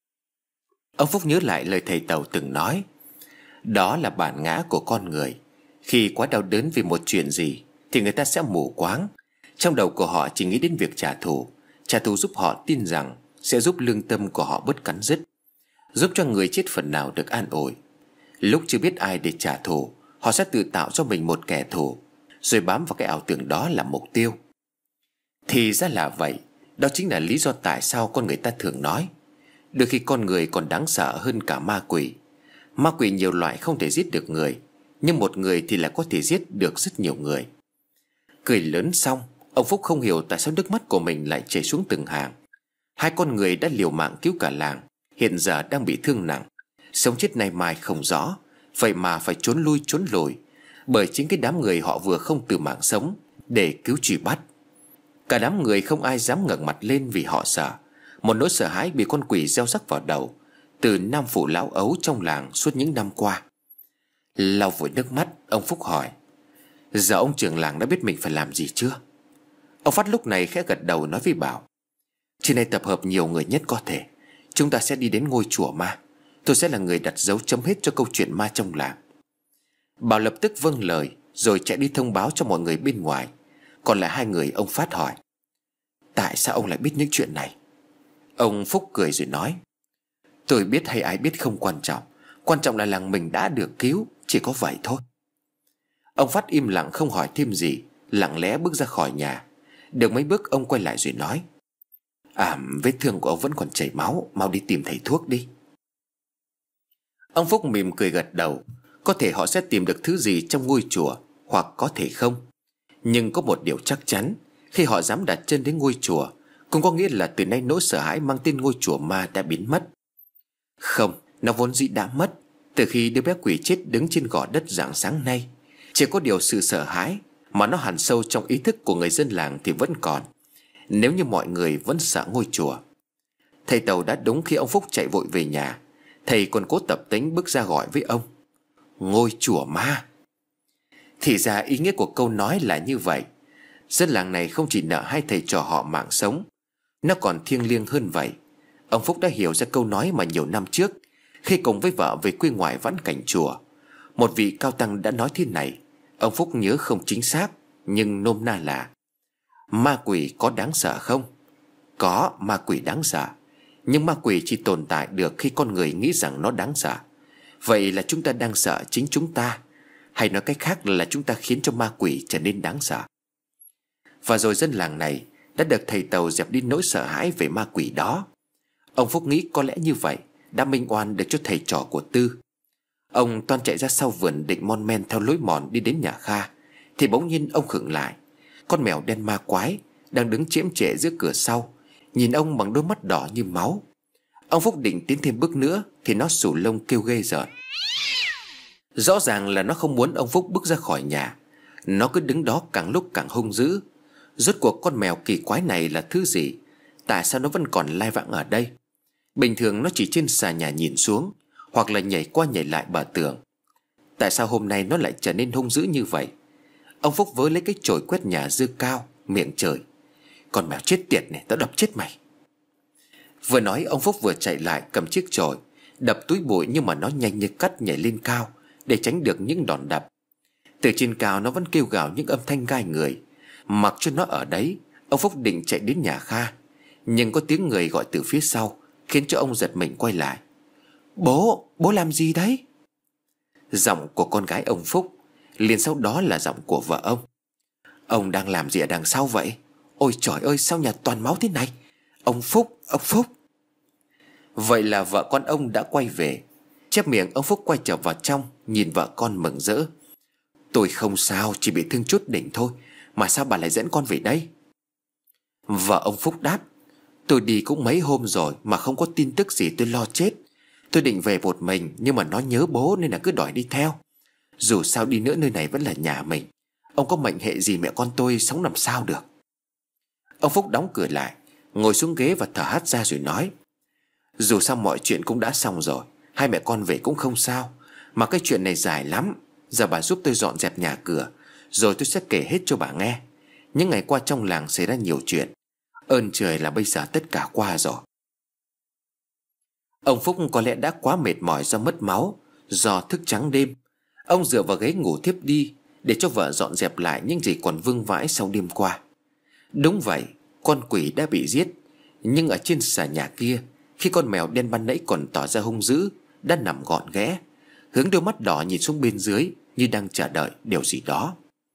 Ông Phúc nhớ lại lời thầy Tàu từng nói: Đó là bản ngã của con người. Khi quá đau đớn vì một chuyện gì thì người ta sẽ mù quáng. Trong đầu của họ chỉ nghĩ đến việc trả thù. Trả thù giúp họ tin rằng sẽ giúp lương tâm của họ bớt cắn rứt, giúp cho người chết phần nào được an ủi. Lúc chưa biết ai để trả thù, họ sẽ tự tạo cho mình một kẻ thù, rồi bám vào cái ảo tưởng đó là mục tiêu. Thì ra là vậy. Đó chính là lý do tại sao con người ta thường nói đôi khi con người còn đáng sợ hơn cả ma quỷ. Ma quỷ nhiều loại không thể giết được người, nhưng một người thì lại có thể giết được rất nhiều người. Cười lớn xong, ông Phúc không hiểu tại sao nước mắt của mình lại chảy xuống từng hàng. Hai con người đã liều mạng cứu cả làng, hiện giờ đang bị thương nặng, sống chết nay mai không rõ, vậy mà phải trốn lui trốn lùi bởi chính cái đám người họ vừa không từ mạng sống để cứu truy bắt. Cả đám người không ai dám ngẩng mặt lên vì họ sợ, một nỗi sợ hãi bị con quỷ gieo rắc vào đầu từ nam phụ lão ấu trong làng suốt những năm qua. Lau vội nước mắt, ông Phúc hỏi: Giờ ông trưởng làng đã biết mình phải làm gì chưa? Ông Phát lúc này khẽ gật đầu nói với Bảo: Trên này tập hợp nhiều người nhất có thể. Chúng ta sẽ đi đến ngôi chùa ma. Tôi sẽ là người đặt dấu chấm hết cho câu chuyện ma trong làng. Bảo lập tức vâng lời, rồi chạy đi thông báo cho mọi người bên ngoài. Còn lại hai người, ông Phát hỏi: Tại sao ông lại biết những chuyện này? Ông Phúc cười rồi nói: Tôi biết hay ai biết không quan trọng, quan trọng là làng mình đã được cứu, chỉ có vậy thôi. Ông Phát im lặng không hỏi thêm gì, lặng lẽ bước ra khỏi nhà. Được mấy bước ông quay lại rồi nói: À, vết thương của ông vẫn còn chảy máu, mau đi tìm thầy thuốc đi. Ông Phúc mỉm cười gật đầu. Có thể họ sẽ tìm được thứ gì trong ngôi chùa, hoặc có thể không. Nhưng có một điều chắc chắn, khi họ dám đặt chân đến ngôi chùa, cũng có nghĩa là từ nay nỗi sợ hãi mang tên ngôi chùa ma đã biến mất. Không, nó vốn dĩ đã mất từ khi đứa bé quỷ chết đứng trên gò đất rạng sáng nay. Chỉ có điều sự sợ hãi mà nó hằn sâu trong ý thức của người dân làng thì vẫn còn, nếu như mọi người vẫn sợ ngôi chùa. Thầy Tàu đã đúng khi ông Phúc chạy vội về nhà. Thầy còn cố tập tính bước ra gọi với ông: Ngôi chùa ma. Thì ra ý nghĩa của câu nói là như vậy. Dân làng này không chỉ nợ hai thầy trò họ mạng sống, nó còn thiêng liêng hơn vậy. Ông Phúc đã hiểu ra câu nói mà nhiều năm trước, khi cùng với vợ về quê ngoại vãn cảnh chùa, một vị cao tăng đã nói thế này. Ông Phúc nhớ không chính xác, nhưng nôm na là: Ma quỷ có đáng sợ không? Có, ma quỷ đáng sợ. Nhưng ma quỷ chỉ tồn tại được khi con người nghĩ rằng nó đáng sợ. Vậy là chúng ta đang sợ chính chúng ta, hay nói cách khác là chúng ta khiến cho ma quỷ trở nên đáng sợ. Và rồi dân làng này đã được thầy Tàu dẹp đi nỗi sợ hãi về ma quỷ đó. Ông Phúc nghĩ có lẽ như vậy đã minh oan được cho thầy trò của Tư. Ông toan chạy ra sau vườn định mon men theo lối mòn đi đến nhà Kha, thì bỗng nhiên ông khựng lại. Con mèo đen ma quái đang đứng chễm chệ giữa cửa sau, nhìn ông bằng đôi mắt đỏ như máu. Ông Phúc định tiến thêm bước nữa thì nó sù lông kêu ghê rợn. Rõ ràng là nó không muốn ông Phúc bước ra khỏi nhà. Nó cứ đứng đó càng lúc càng hung dữ. Rốt cuộc con mèo kỳ quái này là thứ gì? Tại sao nó vẫn còn lai vãng ở đây? Bình thường nó chỉ trên xà nhà nhìn xuống, hoặc là nhảy qua nhảy lại bờ tường. Tại sao hôm nay nó lại trở nên hung dữ như vậy? Ông Phúc vớ lấy cái chổi quét nhà dơ cao, miệng chửi: "Con mèo chết tiệt này, tao đập chết mày!" Vừa nói ông Phúc vừa chạy lại cầm chiếc chổi đập túi bụi, nhưng mà nó nhanh như cắt nhảy lên cao để tránh được những đòn đập. Từ trên cao nó vẫn kêu gào những âm thanh gai người. Mặc cho nó ở đấy, ông Phúc định chạy đến nhà Kha, nhưng có tiếng người gọi từ phía sau khiến cho ông giật mình quay lại. "Bố, bố làm gì đấy?" Giọng của con gái ông Phúc, liền sau đó là giọng của vợ ông. "Ông đang làm gì ở đằng sau vậy? Ôi trời ơi, sao nhà toàn máu thế này? Ông Phúc, ông Phúc!" Vậy là vợ con ông đã quay về. Chép miệng, ông Phúc quay trở vào trong, nhìn vợ con mừng rỡ. "Tôi không sao, chỉ bị thương chút đỉnh thôi. Mà sao bà lại dẫn con về đây?" Vợ ông Phúc đáp: "Tôi đi cũng mấy hôm rồi mà không có tin tức gì, tôi lo chết. Tôi định về một mình, nhưng mà nó nhớ bố nên là cứ đòi đi theo. Dù sao đi nữa nơi này vẫn là nhà mình. Ông có mệnh hệ gì mẹ con tôi sống làm sao được." Ông Phúc đóng cửa lại, ngồi xuống ghế và thở hắt ra rồi nói: "Dù sao mọi chuyện cũng đã xong rồi, hai mẹ con về cũng không sao. Mà cái chuyện này dài lắm. Giờ bà giúp tôi dọn dẹp nhà cửa, rồi tôi sẽ kể hết cho bà nghe. Những ngày qua trong làng xảy ra nhiều chuyện. Ơn trời là bây giờ tất cả qua rồi." Ông Phúc có lẽ đã quá mệt mỏi do mất máu, do thức trắng đêm. Ông dựa vào ghế ngủ thiếp đi, để cho vợ dọn dẹp lại những gì còn vương vãi sau đêm qua. Đúng vậy, con quỷ đã bị giết. Nhưng ở trên xà nhà kia, khi con mèo đen ban nãy còn tỏ ra hung dữ, đã nằm gọn ghẽ, hướng đôi mắt đỏ nhìn xuống bên dưới như đang chờ đợi điều gì đó.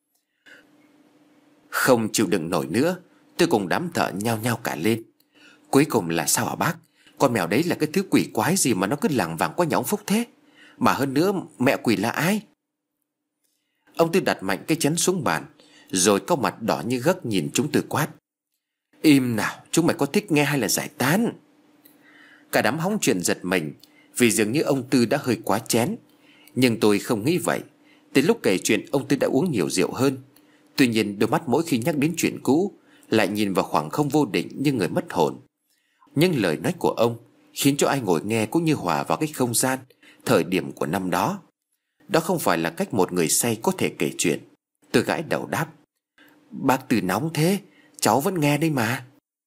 Không chịu đựng nổi nữa, tôi cùng đám thợ nhao nhao cả lên. "Cuối cùng là sao hả bác? Con mèo đấy là cái thứ quỷ quái gì mà nó cứ lảng vảng qua nhà ông Phúc thế? Mà hơn nữa, mẹ quỷ là ai?" Ông Tư đặt mạnh cái chén xuống bàn, rồi cau mặt đỏ như gấc nhìn chúng tôi quát: "Im nào, chúng mày có thích nghe hay là giải tán?" Cả đám hóng chuyện giật mình, vì dường như ông Tư đã hơi quá chén. Nhưng tôi không nghĩ vậy. Tới lúc kể chuyện, ông Tư đã uống nhiều rượu hơn. Tuy nhiên đôi mắt mỗi khi nhắc đến chuyện cũ lại nhìn vào khoảng không vô định như người mất hồn. Nhưng lời nói của ông khiến cho ai ngồi nghe cũng như hòa vào cái không gian, thời điểm của năm đó. Đó không phải là cách một người say có thể kể chuyện. Tôi gãi đầu đáp: "Bác Tư nóng thế, cháu vẫn nghe đây mà."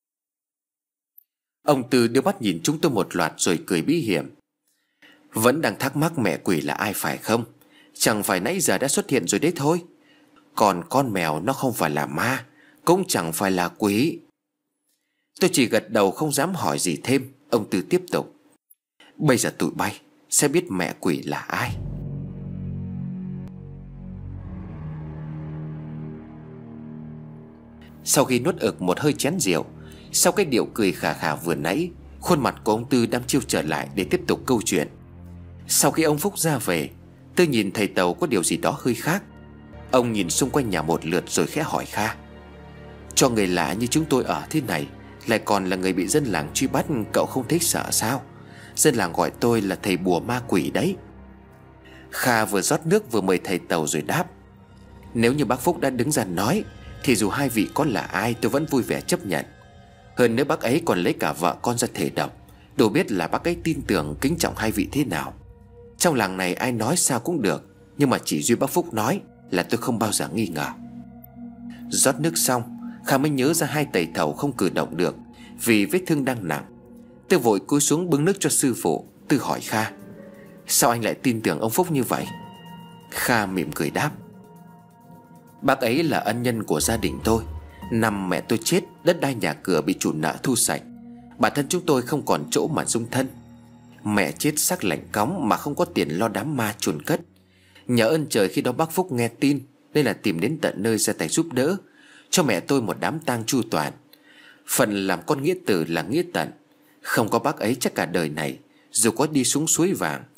Ông Tư đưa mắt nhìn chúng tôi một loạt rồi cười bí hiểm: "Vẫn đang thắc mắc mẹ quỷ là ai phải không? Chẳng phải nãy giờ đã xuất hiện rồi đấy thôi. Còn con mèo nó không phải là ma, cũng chẳng phải là quỷ." Tôi chỉ gật đầu không dám hỏi gì thêm. Ông Tư tiếp tục: "Bây giờ tụi bay sẽ biết mẹ quỷ là ai." Sau khi nuốt ực một hơi chén rượu, sau cái điệu cười khà khà vừa nãy, khuôn mặt của ông Tư đăm chiêu trở lại để tiếp tục câu chuyện. Sau khi ông Phúc ra về, tôi nhìn thầy Tàu có điều gì đó hơi khác. Ông nhìn xung quanh nhà một lượt rồi khẽ hỏi Kha: "Cho người lạ như chúng tôi ở thế này, lại còn là người bị dân làng truy bắt, cậu không thấy sợ sao? Dân làng gọi tôi là thầy bùa ma quỷ đấy." Kha vừa rót nước vừa mời thầy Tàu rồi đáp: "Nếu như bác Phúc đã đứng ra nói, thì dù hai vị có là ai tôi vẫn vui vẻ chấp nhận. Hơn nữa bác ấy còn lấy cả vợ con ra thể độc, đủ biết là bác ấy tin tưởng kính trọng hai vị thế nào. Trong làng này ai nói sao cũng được, nhưng mà chỉ duy bác Phúc nói là tôi không bao giờ nghi ngờ." Rót nước xong, Kha mới nhớ ra hai tẩy thầu không cử động được vì vết thương đang nặng. Tôi vội cúi xuống bưng nước cho sư phụ. Tôi hỏi Kha: "Sao anh lại tin tưởng ông Phúc như vậy?" Kha mỉm cười đáp: "Bác ấy là ân nhân của gia đình tôi. Năm mẹ tôi chết, đất đai nhà cửa bị chủ nợ thu sạch. Bản thân chúng tôi không còn chỗ mà dung thân. Mẹ chết xác lạnh cóng mà không có tiền lo đám ma chôn cất. Nhờ ơn trời khi đó bác Phúc nghe tin nên là tìm đến tận nơi ra tay giúp đỡ, cho mẹ tôi một đám tang chu toàn. Phần làm con nghĩa tử là nghĩa tận. Không có bác ấy chắc cả đời này, dù có đi xuống suối vàng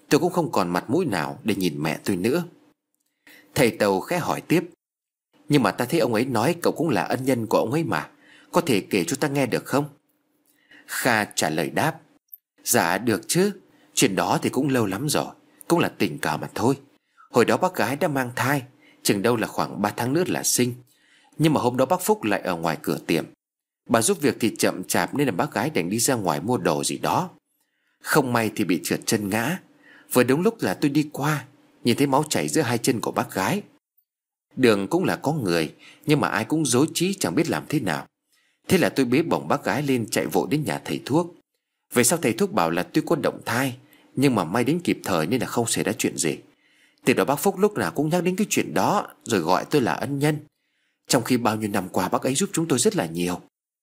Tôi cũng không còn mặt mũi nào để nhìn mẹ tôi nữa. Thầy Tàu khẽ hỏi tiếp: Nhưng mà ta thấy ông ấy nói cậu cũng là ân nhân của ông ấy mà, có thể kể cho ta nghe được không? Kha trả lời đáp: Dạ được chứ. Chuyện đó thì cũng lâu lắm rồi, cũng là tình cờ mà thôi. Hồi đó bác gái đã mang thai, chừng đâu là khoảng ba tháng nữa là sinh. Nhưng mà hôm đó bác Phúc lại ở ngoài cửa tiệm. Bà giúp việc thì chậm chạp nên là bác gái đành đi ra ngoài mua đồ gì đó. Không may thì bị trượt chân ngã. Vừa đúng lúc là tôi đi qua, nhìn thấy máu chảy giữa hai chân của bác gái. Đường cũng là có người, nhưng mà ai cũng rối trí chẳng biết làm thế nào. Thế là tôi bế bổng bác gái lên chạy vội đến nhà thầy thuốc. Về sau thầy thuốc bảo là tôi có động thai, nhưng mà may đến kịp thời nên là không xảy ra chuyện gì. Từ đó bác Phúc lúc nào cũng nhắc đến cái chuyện đó, rồi gọi tôi là ân nhân, trong khi bao nhiêu năm qua bác ấy giúp chúng tôi rất là nhiều.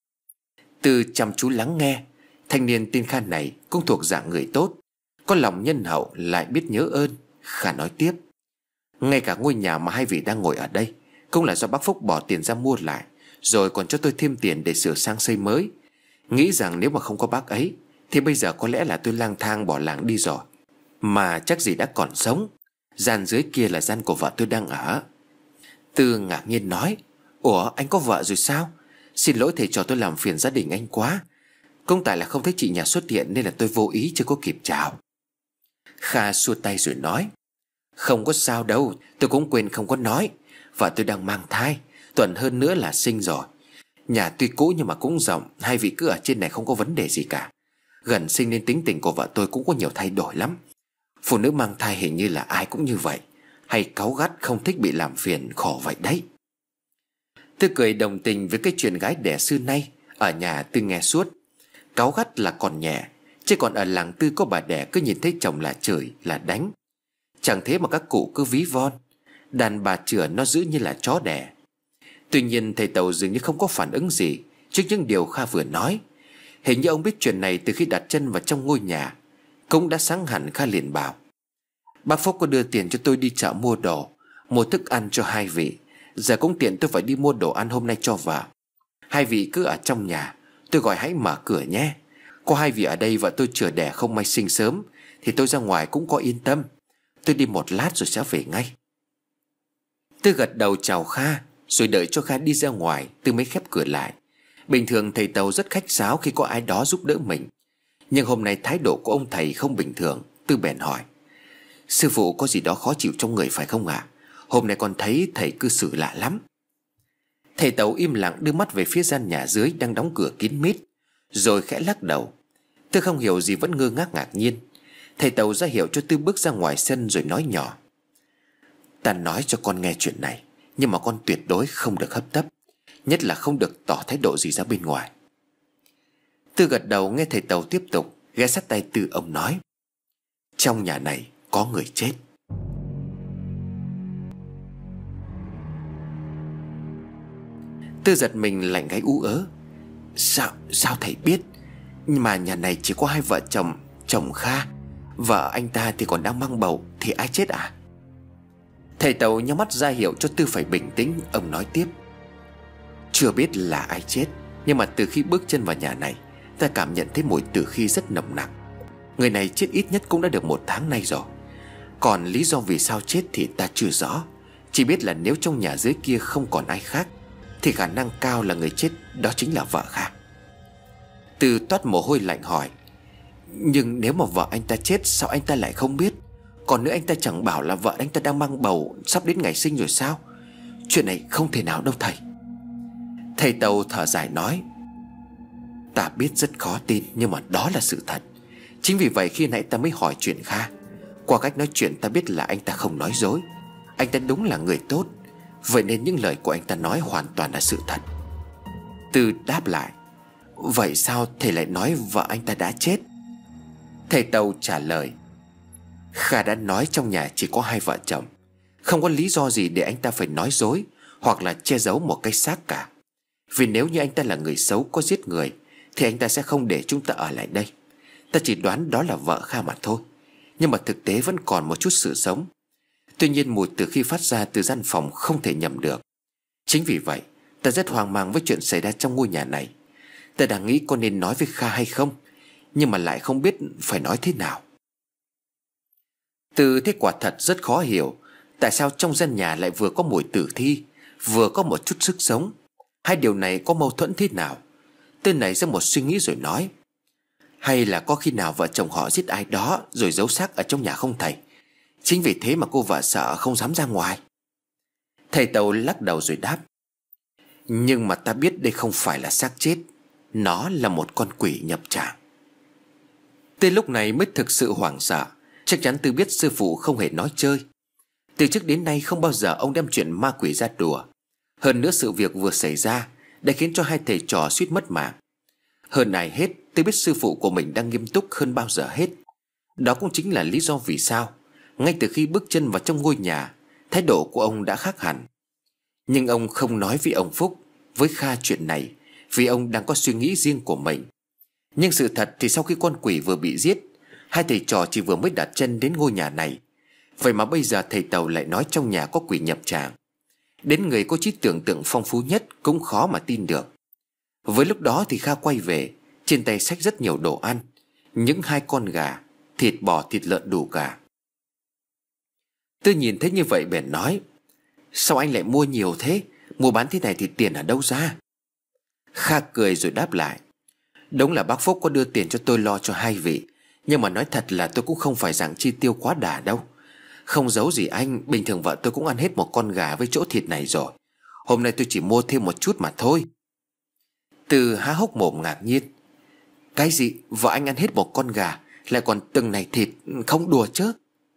Từ chăm chú lắng nghe, thanh niên tên Kha này cũng thuộc dạng người tốt, có lòng nhân hậu lại biết nhớ ơn. Kha nói tiếp: Ngay cả ngôi nhà mà hai vị đang ngồi ở đây cũng là do bác Phúc bỏ tiền ra mua lại, rồi còn cho tôi thêm tiền để sửa sang xây mới. Nghĩ rằng nếu mà không có bác ấy thì bây giờ có lẽ là tôi lang thang bỏ làng đi rồi, mà chắc gì đã còn sống. Gian dưới kia là gian của vợ tôi đang ở. Tư ngạc nhiên nói: Ủa, anh có vợ rồi sao? Xin lỗi thầy trò tôi làm phiền gia đình anh quá. Cũng tại là không thấy chị nhà xuất hiện nên là tôi vô ý chưa có kịp chào. Kha xua tay rồi nói: Không có sao đâu, tôi cũng quên không có nói. Vợ tôi đang mang thai, tuần hơn nữa là sinh rồi. Nhà tuy cũ nhưng mà cũng rộng, hai vị cứ ở trên này không có vấn đề gì cả. Gần sinh nên tính tình của vợ tôi cũng có nhiều thay đổi lắm. Phụ nữ mang thai hình như là ai cũng như vậy, hay cáu gắt, không thích bị làm phiền, khổ vậy đấy. Tôi cười đồng tình với cái chuyện gái đẻ xưa nay. Ở nhà Tư nghe suốt. Cáu gắt là còn nhẹ, chứ còn ở làng Tư có bà đẻ cứ nhìn thấy chồng là chửi, là đánh. Chẳng thế mà các cụ cứ ví von. Đàn bà chửa nó giữ như là chó đẻ. Tuy nhiên thầy Tàu dường như không có phản ứng gì trước những điều Kha vừa nói. Hình như ông biết chuyện này từ khi đặt chân vào trong ngôi nhà. Cũng đã sáng hẳn. Kha liền bảo: Bác Phúc có đưa tiền cho tôi đi chợ mua đồ, mua thức ăn cho hai vị. Giờ cũng tiện tôi phải đi mua đồ ăn hôm nay cho vợ. Hai vị cứ ở trong nhà, tôi gọi hãy mở cửa nhé. Có hai vị ở đây vợ tôi chữa đẻ không may sinh sớm thì tôi ra ngoài cũng có yên tâm. Tôi đi một lát rồi sẽ về ngay. Tôi gật đầu chào Kha, rồi đợi cho Kha đi ra ngoài. Tôi mới khép cửa lại. Bình thường thầy Tàu rất khách sáo khi có ai đó giúp đỡ mình, nhưng hôm nay thái độ của ông thầy không bình thường. Tôi bèn hỏi: Sư phụ có gì đó khó chịu trong người phải không ạ? À? Hôm nay con thấy thầy cư xử lạ lắm. Thầy Tàu im lặng đưa mắt về phía gian nhà dưới đang đóng cửa kín mít, rồi khẽ lắc đầu. Tôi không hiểu gì vẫn ngơ ngác ngạc nhiên. Thầy Tàu ra hiệu cho Tư bước ra ngoài sân rồi nói nhỏ: Ta nói cho con nghe chuyện này, nhưng mà con tuyệt đối không được hấp tấp, nhất là không được tỏ thái độ gì ra bên ngoài. Tư gật đầu nghe thầy Tàu tiếp tục, ghé sát tay Tư ông nói: Trong nhà này có người chết. Tư giật mình lạnh gáy ú ớ. Sao, sao thầy biết? Nhưng mà nhà này chỉ có hai vợ chồng, chồng Kha. Vợ anh ta thì còn đang mang bầu, thì ai chết à? Thầy Tàu nhắm mắt ra hiệu cho Tư phải bình tĩnh. Ông nói tiếp: Chưa biết là ai chết, nhưng mà từ khi bước chân vào nhà này, ta cảm nhận thấy mùi tử khí rất nồng nặc. Người này chết ít nhất cũng đã được một tháng nay rồi. Còn lý do vì sao chết thì ta chưa rõ. Chỉ biết là nếu trong nhà dưới kia không còn ai khác thì khả năng cao là người chết đó chính là vợ Kha. Tư toát mồ hôi lạnh hỏi: Nhưng nếu mà vợ anh ta chết, sao anh ta lại không biết? Còn nữa, anh ta chẳng bảo là vợ anh ta đang mang bầu, sắp đến ngày sinh rồi sao? Chuyện này không thể nào đâu thầy. Thầy Tàu thở dài nói: Ta biết rất khó tin, nhưng mà đó là sự thật. Chính vì vậy khi nãy ta mới hỏi chuyện Kha. Qua cách nói chuyện ta biết là anh ta không nói dối. Anh ta đúng là người tốt, vậy nên những lời của anh ta nói hoàn toàn là sự thật. Tư đáp lại: Vậy sao thầy lại nói vợ anh ta đã chết? Thầy Tàu trả lời: Kha đã nói trong nhà chỉ có hai vợ chồng, không có lý do gì để anh ta phải nói dối hoặc là che giấu một cái xác cả. Vì nếu như anh ta là người xấu có giết người thì anh ta sẽ không để chúng ta ở lại đây. Ta chỉ đoán đó là vợ Kha mà thôi, nhưng mà thực tế vẫn còn một chút sự sống. Tuy nhiên mùi từ khi phát ra từ gian phòng không thể nhầm được. Chính vì vậy ta rất hoang mang với chuyện xảy ra trong ngôi nhà này. Ta đang nghĩ có nên nói với Kha hay không, nhưng mà lại không biết phải nói thế nào. Tư thấy quả thật rất khó hiểu tại sao trong gian nhà lại vừa có mùi tử thi, vừa có một chút sức sống. Hai điều này có mâu thuẫn thế nào? Tư nảy ra một suy nghĩ rồi nói: hay là có khi nào vợ chồng họ giết ai đó rồi giấu xác ở trong nhà không thầy? Chính vì thế mà cô vợ sợ không dám ra ngoài. Thầy Tàu lắc đầu rồi đáp: nhưng mà ta biết đây không phải là xác chết, nó là một con quỷ nhập tràng. Tư lúc này mới thực sự hoảng sợ. Chắc chắn Tư biết sư phụ không hề nói chơi. Từ trước đến nay không bao giờ ông đem chuyện ma quỷ ra đùa. Hơn nữa sự việc vừa xảy ra đã khiến cho hai thầy trò suýt mất mạng. Hơn ai hết, Tư biết sư phụ của mình đang nghiêm túc hơn bao giờ hết. Đó cũng chính là lý do vì sao ngay từ khi bước chân vào trong ngôi nhà, thái độ của ông đã khác hẳn. Nhưng ông không nói với ông Phúc, với Kha chuyện này, vì ông đang có suy nghĩ riêng của mình. Nhưng sự thật thì sau khi con quỷ vừa bị giết, hai thầy trò chỉ vừa mới đặt chân đến ngôi nhà này. Vậy mà bây giờ thầy Tàu lại nói trong nhà có quỷ nhập tràng. Đến người có trí tưởng tượng phong phú nhất cũng khó mà tin được. Với lúc đó thì Kha quay về, trên tay xách rất nhiều đồ ăn. Những hai con gà, thịt bò thịt lợn đủ cả. Tư nhìn thấy như vậy bèn nói: sao anh lại mua nhiều thế? Mua bán thế này thì tiền ở đâu ra? Kha cười rồi đáp lại: đúng là bác Phúc có đưa tiền cho tôi lo cho hai vị, nhưng mà nói thật là tôi cũng không phải dạng chi tiêu quá đà đâu. Không giấu gì anh, bình thường vợ tôi cũng ăn hết một con gà với chỗ thịt này rồi. Hôm nay tôi chỉ mua thêm một chút mà thôi. Tư há hốc mồm ngạc nhiên: cái gì? Vợ anh ăn hết một con gà, lại còn từng này thịt, không đùa chứ?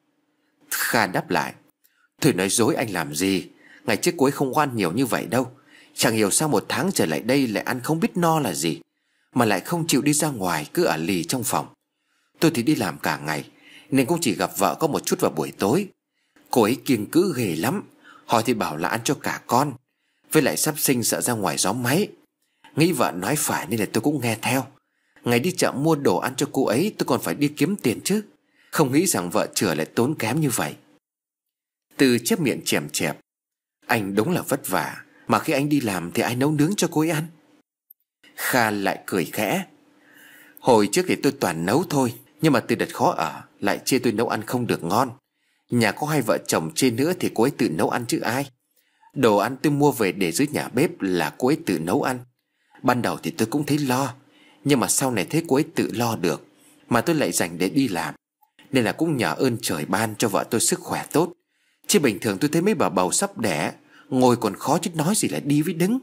Kha đáp lại: thôi nói dối anh làm gì? Ngày trước cô ấy không có ăn nhiều như vậy đâu. Chẳng hiểu sao một tháng trở lại đây lại ăn không biết no là gì, mà lại không chịu đi ra ngoài, cứ ở lì trong phòng. Tôi thì đi làm cả ngày nên cũng chỉ gặp vợ có một chút vào buổi tối. Cô ấy kiêng cữ ghê lắm. Hỏi thì bảo là ăn cho cả con, với lại sắp sinh sợ ra ngoài gió máy. Nghĩ vợ nói phải nên là tôi cũng nghe theo. Ngày đi chợ mua đồ ăn cho cô ấy, tôi còn phải đi kiếm tiền chứ. Không nghĩ rằng vợ chửa lại tốn kém như vậy. Từ chép miệng chèm chẹp: anh đúng là vất vả, mà khi anh đi làm thì ai nấu nướng cho cô ấy ăn? Kha lại cười khẽ: hồi trước thì tôi toàn nấu thôi, nhưng mà từ đợt khó ở lại chê tôi nấu ăn không được ngon. Nhà có hai vợ chồng chê nữa thì cô ấy tự nấu ăn chứ ai. Đồ ăn tôi mua về để dưới nhà bếp là cô ấy tự nấu ăn. Ban đầu thì tôi cũng thấy lo, nhưng mà sau này thấy cô ấy tự lo được, mà tôi lại dành để đi làm, nên là cũng nhờ ơn trời ban cho vợ tôi sức khỏe tốt. Chứ bình thường tôi thấy mấy bà bầu sắp đẻ ngồi còn khó chứ nói gì là đi với đứng.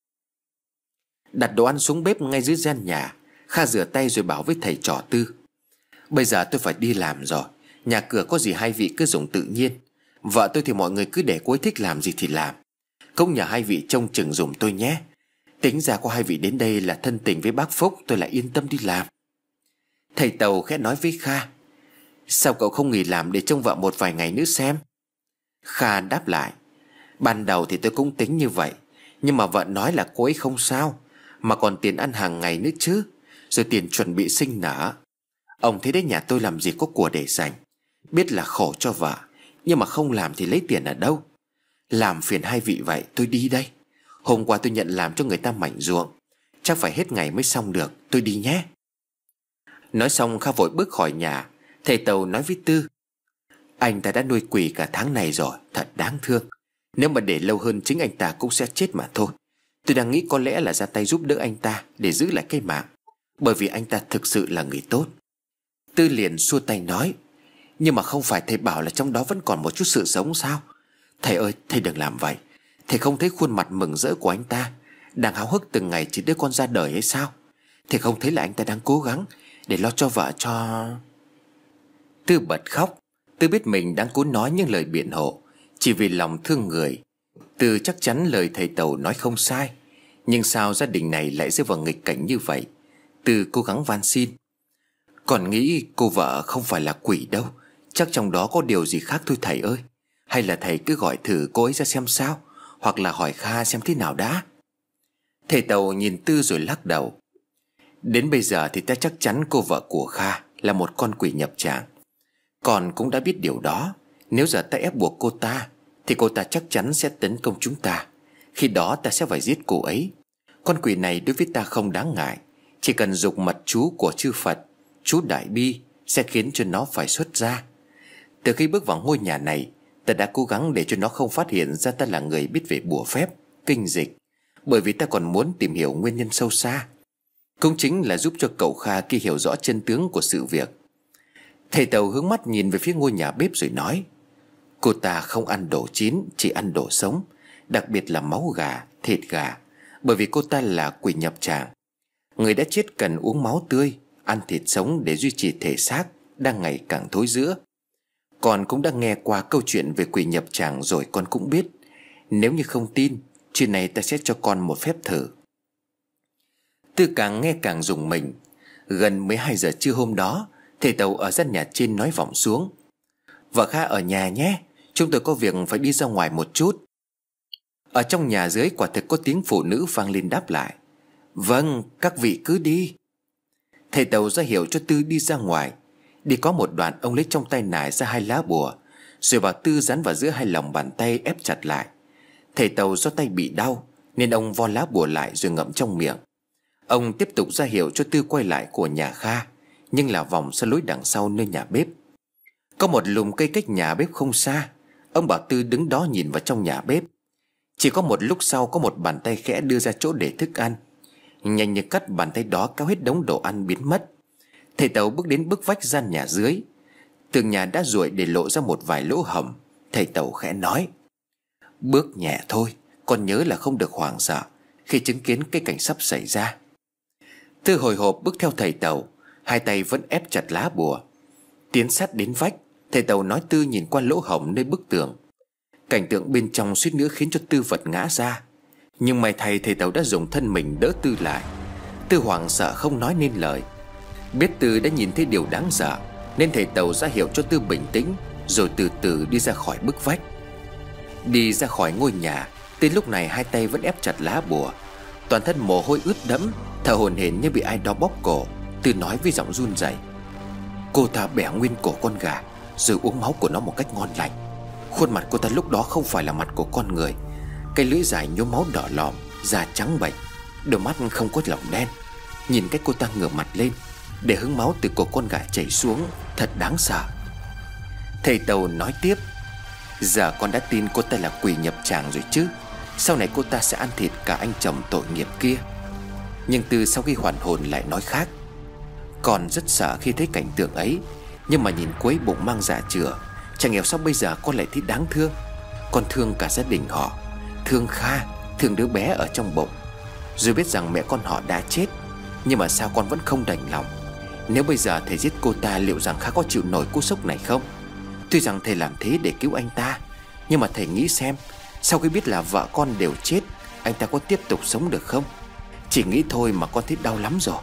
Đặt đồ ăn xuống bếp ngay dưới gian nhà, Kha rửa tay rồi bảo với thầy trò Tư: bây giờ tôi phải đi làm rồi, nhà cửa có gì hai vị cứ dùng tự nhiên. Vợ tôi thì mọi người cứ để cô ấy thích làm gì thì làm. Cũng nhờ hai vị trông chừng dùm tôi nhé. Tính ra có hai vị đến đây là thân tình với bác Phúc, tôi lại yên tâm đi làm. Thầy Tàu khẽ nói với Kha: sao cậu không nghỉ làm để trông vợ một vài ngày nữa xem? Kha đáp lại: ban đầu thì tôi cũng tính như vậy, nhưng mà vợ nói là cô ấy không sao, mà còn tiền ăn hàng ngày nữa chứ, rồi tiền chuẩn bị sinh nở. Ông thấy đấy, nhà tôi làm gì có của để dành. Biết là khổ cho vợ, nhưng mà không làm thì lấy tiền ở đâu. Làm phiền hai vị vậy, tôi đi đây. Hôm qua tôi nhận làm cho người ta mảnh ruộng, chắc phải hết ngày mới xong được, tôi đi nhé. Nói xong Kha vội bước khỏi nhà. Thầy Tàu nói với Tư: anh ta đã nuôi quỷ cả tháng này rồi, thật đáng thương. Nếu mà để lâu hơn chính anh ta cũng sẽ chết mà thôi. Tôi đang nghĩ có lẽ là ra tay giúp đỡ anh ta để giữ lại cái mạng, bởi vì anh ta thực sự là người tốt. Tư liền xua tay nói: nhưng mà không phải thầy bảo là trong đó vẫn còn một chút sự sống sao? Thầy ơi, thầy đừng làm vậy. Thầy không thấy khuôn mặt mừng rỡ của anh ta đang háo hức từng ngày chỉ đứa con ra đời hay sao? Thầy không thấy là anh ta đang cố gắng để lo cho vợ cho... Tư bật khóc. Tư biết mình đang cố nói những lời biện hộ chỉ vì lòng thương người. Tư chắc chắn lời thầy Tàu nói không sai, nhưng sao gia đình này lại rơi vào nghịch cảnh như vậy? Tư cố gắng van xin: còn nghĩ cô vợ không phải là quỷ đâu, chắc trong đó có điều gì khác thôi thầy ơi. Hay là thầy cứ gọi thử cô ấy ra xem sao, hoặc là hỏi Kha xem thế nào đã. Thầy Tàu nhìn Tư rồi lắc đầu: đến bây giờ thì ta chắc chắn cô vợ của Kha là một con quỷ nhập tràng. Con cũng đã biết điều đó. Nếu giờ ta ép buộc cô ta thì cô ta chắc chắn sẽ tấn công chúng ta. Khi đó ta sẽ phải giết cô ấy. Con quỷ này đối với ta không đáng ngại. Chỉ cần dục mật chú của chư Phật, chú Đại Bi sẽ khiến cho nó phải xuất ra. Từ khi bước vào ngôi nhà này, ta đã cố gắng để cho nó không phát hiện ra ta là người biết về bùa phép, kinh dịch, bởi vì ta còn muốn tìm hiểu nguyên nhân sâu xa, cũng chính là giúp cho cậu Kha kia hiểu rõ chân tướng của sự việc. Thầy Tàu hướng mắt nhìn về phía ngôi nhà bếp rồi nói: Cô ta không ăn đồ chín, chỉ ăn đồ sống, đặc biệt là máu gà, thịt gà, bởi vì cô ta là quỷ nhập tràng. Người đã chết cần uống máu tươi, ăn thịt sống để duy trì thể xác đang ngày càng thối rữa. Con cũng đã nghe qua câu chuyện về quỷ nhập tràng rồi, con cũng biết. Nếu như không tin, chuyện này ta sẽ cho con một phép thử. Tư càng nghe càng rùng mình. Gần mười hai giờ trưa hôm đó, thầy Tàu ở gian nhà trên nói vọng xuống: Vợ Kha ở nhà nhé, chúng tôi có việc phải đi ra ngoài một chút. Ở trong nhà dưới quả thực có tiếng phụ nữ vang lên đáp lại: Vâng, các vị cứ đi. Thầy Tàu ra hiệu cho Tư đi ra ngoài. Đi có một đoạn, ông lấy trong tay nải ra hai lá bùa, rồi bảo Tư dán vào giữa hai lòng bàn tay ép chặt lại. Thầy Tàu do tay bị đau nên ông vo lá bùa lại rồi ngậm trong miệng. Ông tiếp tục ra hiệu cho Tư quay lại của nhà Kha, nhưng là vòng sang lối đằng sau nơi nhà bếp. Có một lùm cây cách nhà bếp không xa. Ông bảo Tư đứng đó nhìn vào trong nhà bếp. Chỉ có một lúc sau, có một bàn tay khẽ đưa ra chỗ để thức ăn. Nhanh như cắt, bàn tay đó kéo hết đống đồ ăn biến mất. Thầy Tàu bước đến bức vách gian nhà dưới. Tường nhà đã ruồi để lộ ra một vài lỗ hổng. Thầy Tàu khẽ nói: Bước nhẹ thôi, con nhớ là không được hoảng sợ khi chứng kiến cái cảnh sắp xảy ra. Tư hồi hộp bước theo thầy Tàu, hai tay vẫn ép chặt lá bùa. Tiến sát đến vách, thầy Tàu nói Tư nhìn qua lỗ hổng nơi bức tường. Cảnh tượng bên trong suýt nữa khiến cho Tư vật ngã ra. Nhưng may thay thầy Tàu đã dùng thân mình đỡ Tư lại. Tư hoảng sợ không nói nên lời. Biết Tư đã nhìn thấy điều đáng sợ nên thầy Tàu ra hiệu cho Tư bình tĩnh, rồi từ từ đi ra khỏi bức vách. Đi ra khỏi ngôi nhà, Tư lúc này hai tay vẫn ép chặt lá bùa, toàn thân mồ hôi ướt đẫm, thở hổn hển như bị ai đó bóp cổ. Tư nói với giọng run rẩy: Cô ta bẻ nguyên cổ con gà rồi uống máu của nó một cách ngon lành. Khuôn mặt cô ta lúc đó không phải là mặt của con người. Cái lưỡi dài nhuốm máu đỏ lòm, da trắng bệch, đôi mắt không có lọng đen. Nhìn cách cô ta ngửa mặt lên để hứng máu từ cổ con gà chảy xuống, thật đáng sợ. Thầy Tàu nói tiếp: Giờ con đã tin cô ta là quỷ nhập tràng rồi chứ. Sau này cô ta sẽ ăn thịt cả anh chồng tội nghiệp kia. Nhưng Tư sau khi hoàn hồn lại nói khác: Con rất sợ khi thấy cảnh tượng ấy, nhưng mà nhìn cuối bụng mang dạ chửa, chẳng hiểu sao bây giờ con lại thấy đáng thương. Con thương cả gia đình họ, thương Kha, thương đứa bé ở trong bụng. Rồi biết rằng mẹ con họ đã chết, nhưng mà sao con vẫn không đành lòng. Nếu bây giờ thầy giết cô ta, liệu rằng Kha có chịu nổi cú sốc này không? Tuy rằng thầy làm thế để cứu anh ta, nhưng mà thầy nghĩ xem, sau khi biết là vợ con đều chết, anh ta có tiếp tục sống được không? Chỉ nghĩ thôi mà con thấy đau lắm rồi.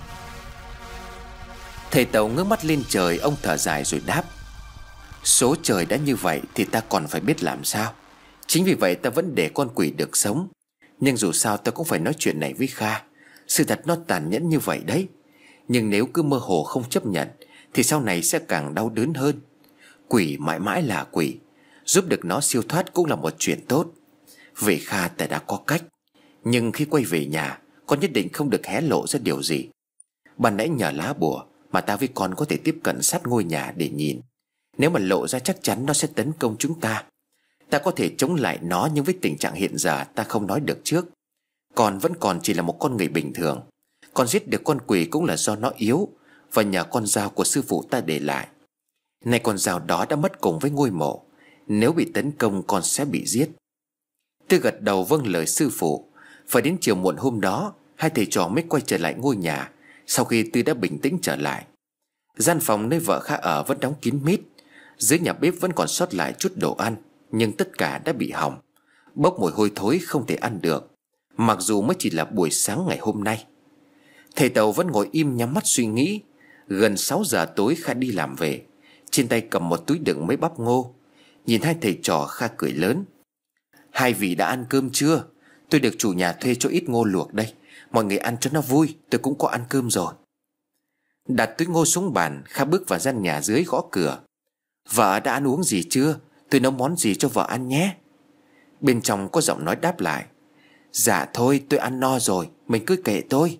Thầy Tàu ngước mắt lên trời, ông thở dài rồi đáp: Số trời đã như vậy thì ta còn phải biết làm sao. Chính vì vậy ta vẫn để con quỷ được sống. Nhưng dù sao ta cũng phải nói chuyện này với Kha. Sự thật nó tàn nhẫn như vậy đấy. Nhưng nếu cứ mơ hồ không chấp nhận thì sau này sẽ càng đau đớn hơn. Quỷ mãi mãi là quỷ, giúp được nó siêu thoát cũng là một chuyện tốt. Về Kha ta đã có cách. Nhưng khi quay về nhà, con nhất định không được hé lộ ra điều gì. Ban nãy nhờ lá bùa mà ta với con có thể tiếp cận sát ngôi nhà để nhìn. Nếu mà lộ ra chắc chắn nó sẽ tấn công chúng ta. Ta có thể chống lại nó, nhưng với tình trạng hiện giờ ta không nói được trước. Con vẫn còn chỉ là một con người bình thường. Con giết được con quỷ cũng là do nó yếu, và nhờ con dao của sư phụ ta để lại. Nay con dao đó đã mất cùng với ngôi mộ. Nếu bị tấn công con sẽ bị giết. Tư gật đầu vâng lời sư phụ. Phải đến chiều muộn hôm đó, hai thầy trò mới quay trở lại ngôi nhà. Sau khi Tư đã bình tĩnh trở lại, gian phòng nơi vợ Kha ở vẫn đóng kín mít. Dưới nhà bếp vẫn còn sót lại chút đồ ăn, nhưng tất cả đã bị hỏng, bốc mùi hôi thối không thể ăn được. Mặc dù mới chỉ là buổi sáng ngày hôm nay. Thầy Tàu vẫn ngồi im nhắm mắt suy nghĩ. Gần sáu giờ tối Kha đi làm về, trên tay cầm một túi đựng mấy bắp ngô. Nhìn hai thầy trò, Kha cười lớn: Hai vị đã ăn cơm chưa? Tôi được chủ nhà thuê cho ít ngô luộc đây. Mọi người ăn cho nó vui, tôi cũng có ăn cơm rồi. Đặt túi ngô xuống bàn, Kha bước vào gian nhà dưới gõ cửa: Vợ đã ăn uống gì chưa? Tôi nấu món gì cho vợ ăn nhé. Bên trong có giọng nói đáp lại: Dạ thôi, tôi ăn no rồi, mình cứ kệ tôi.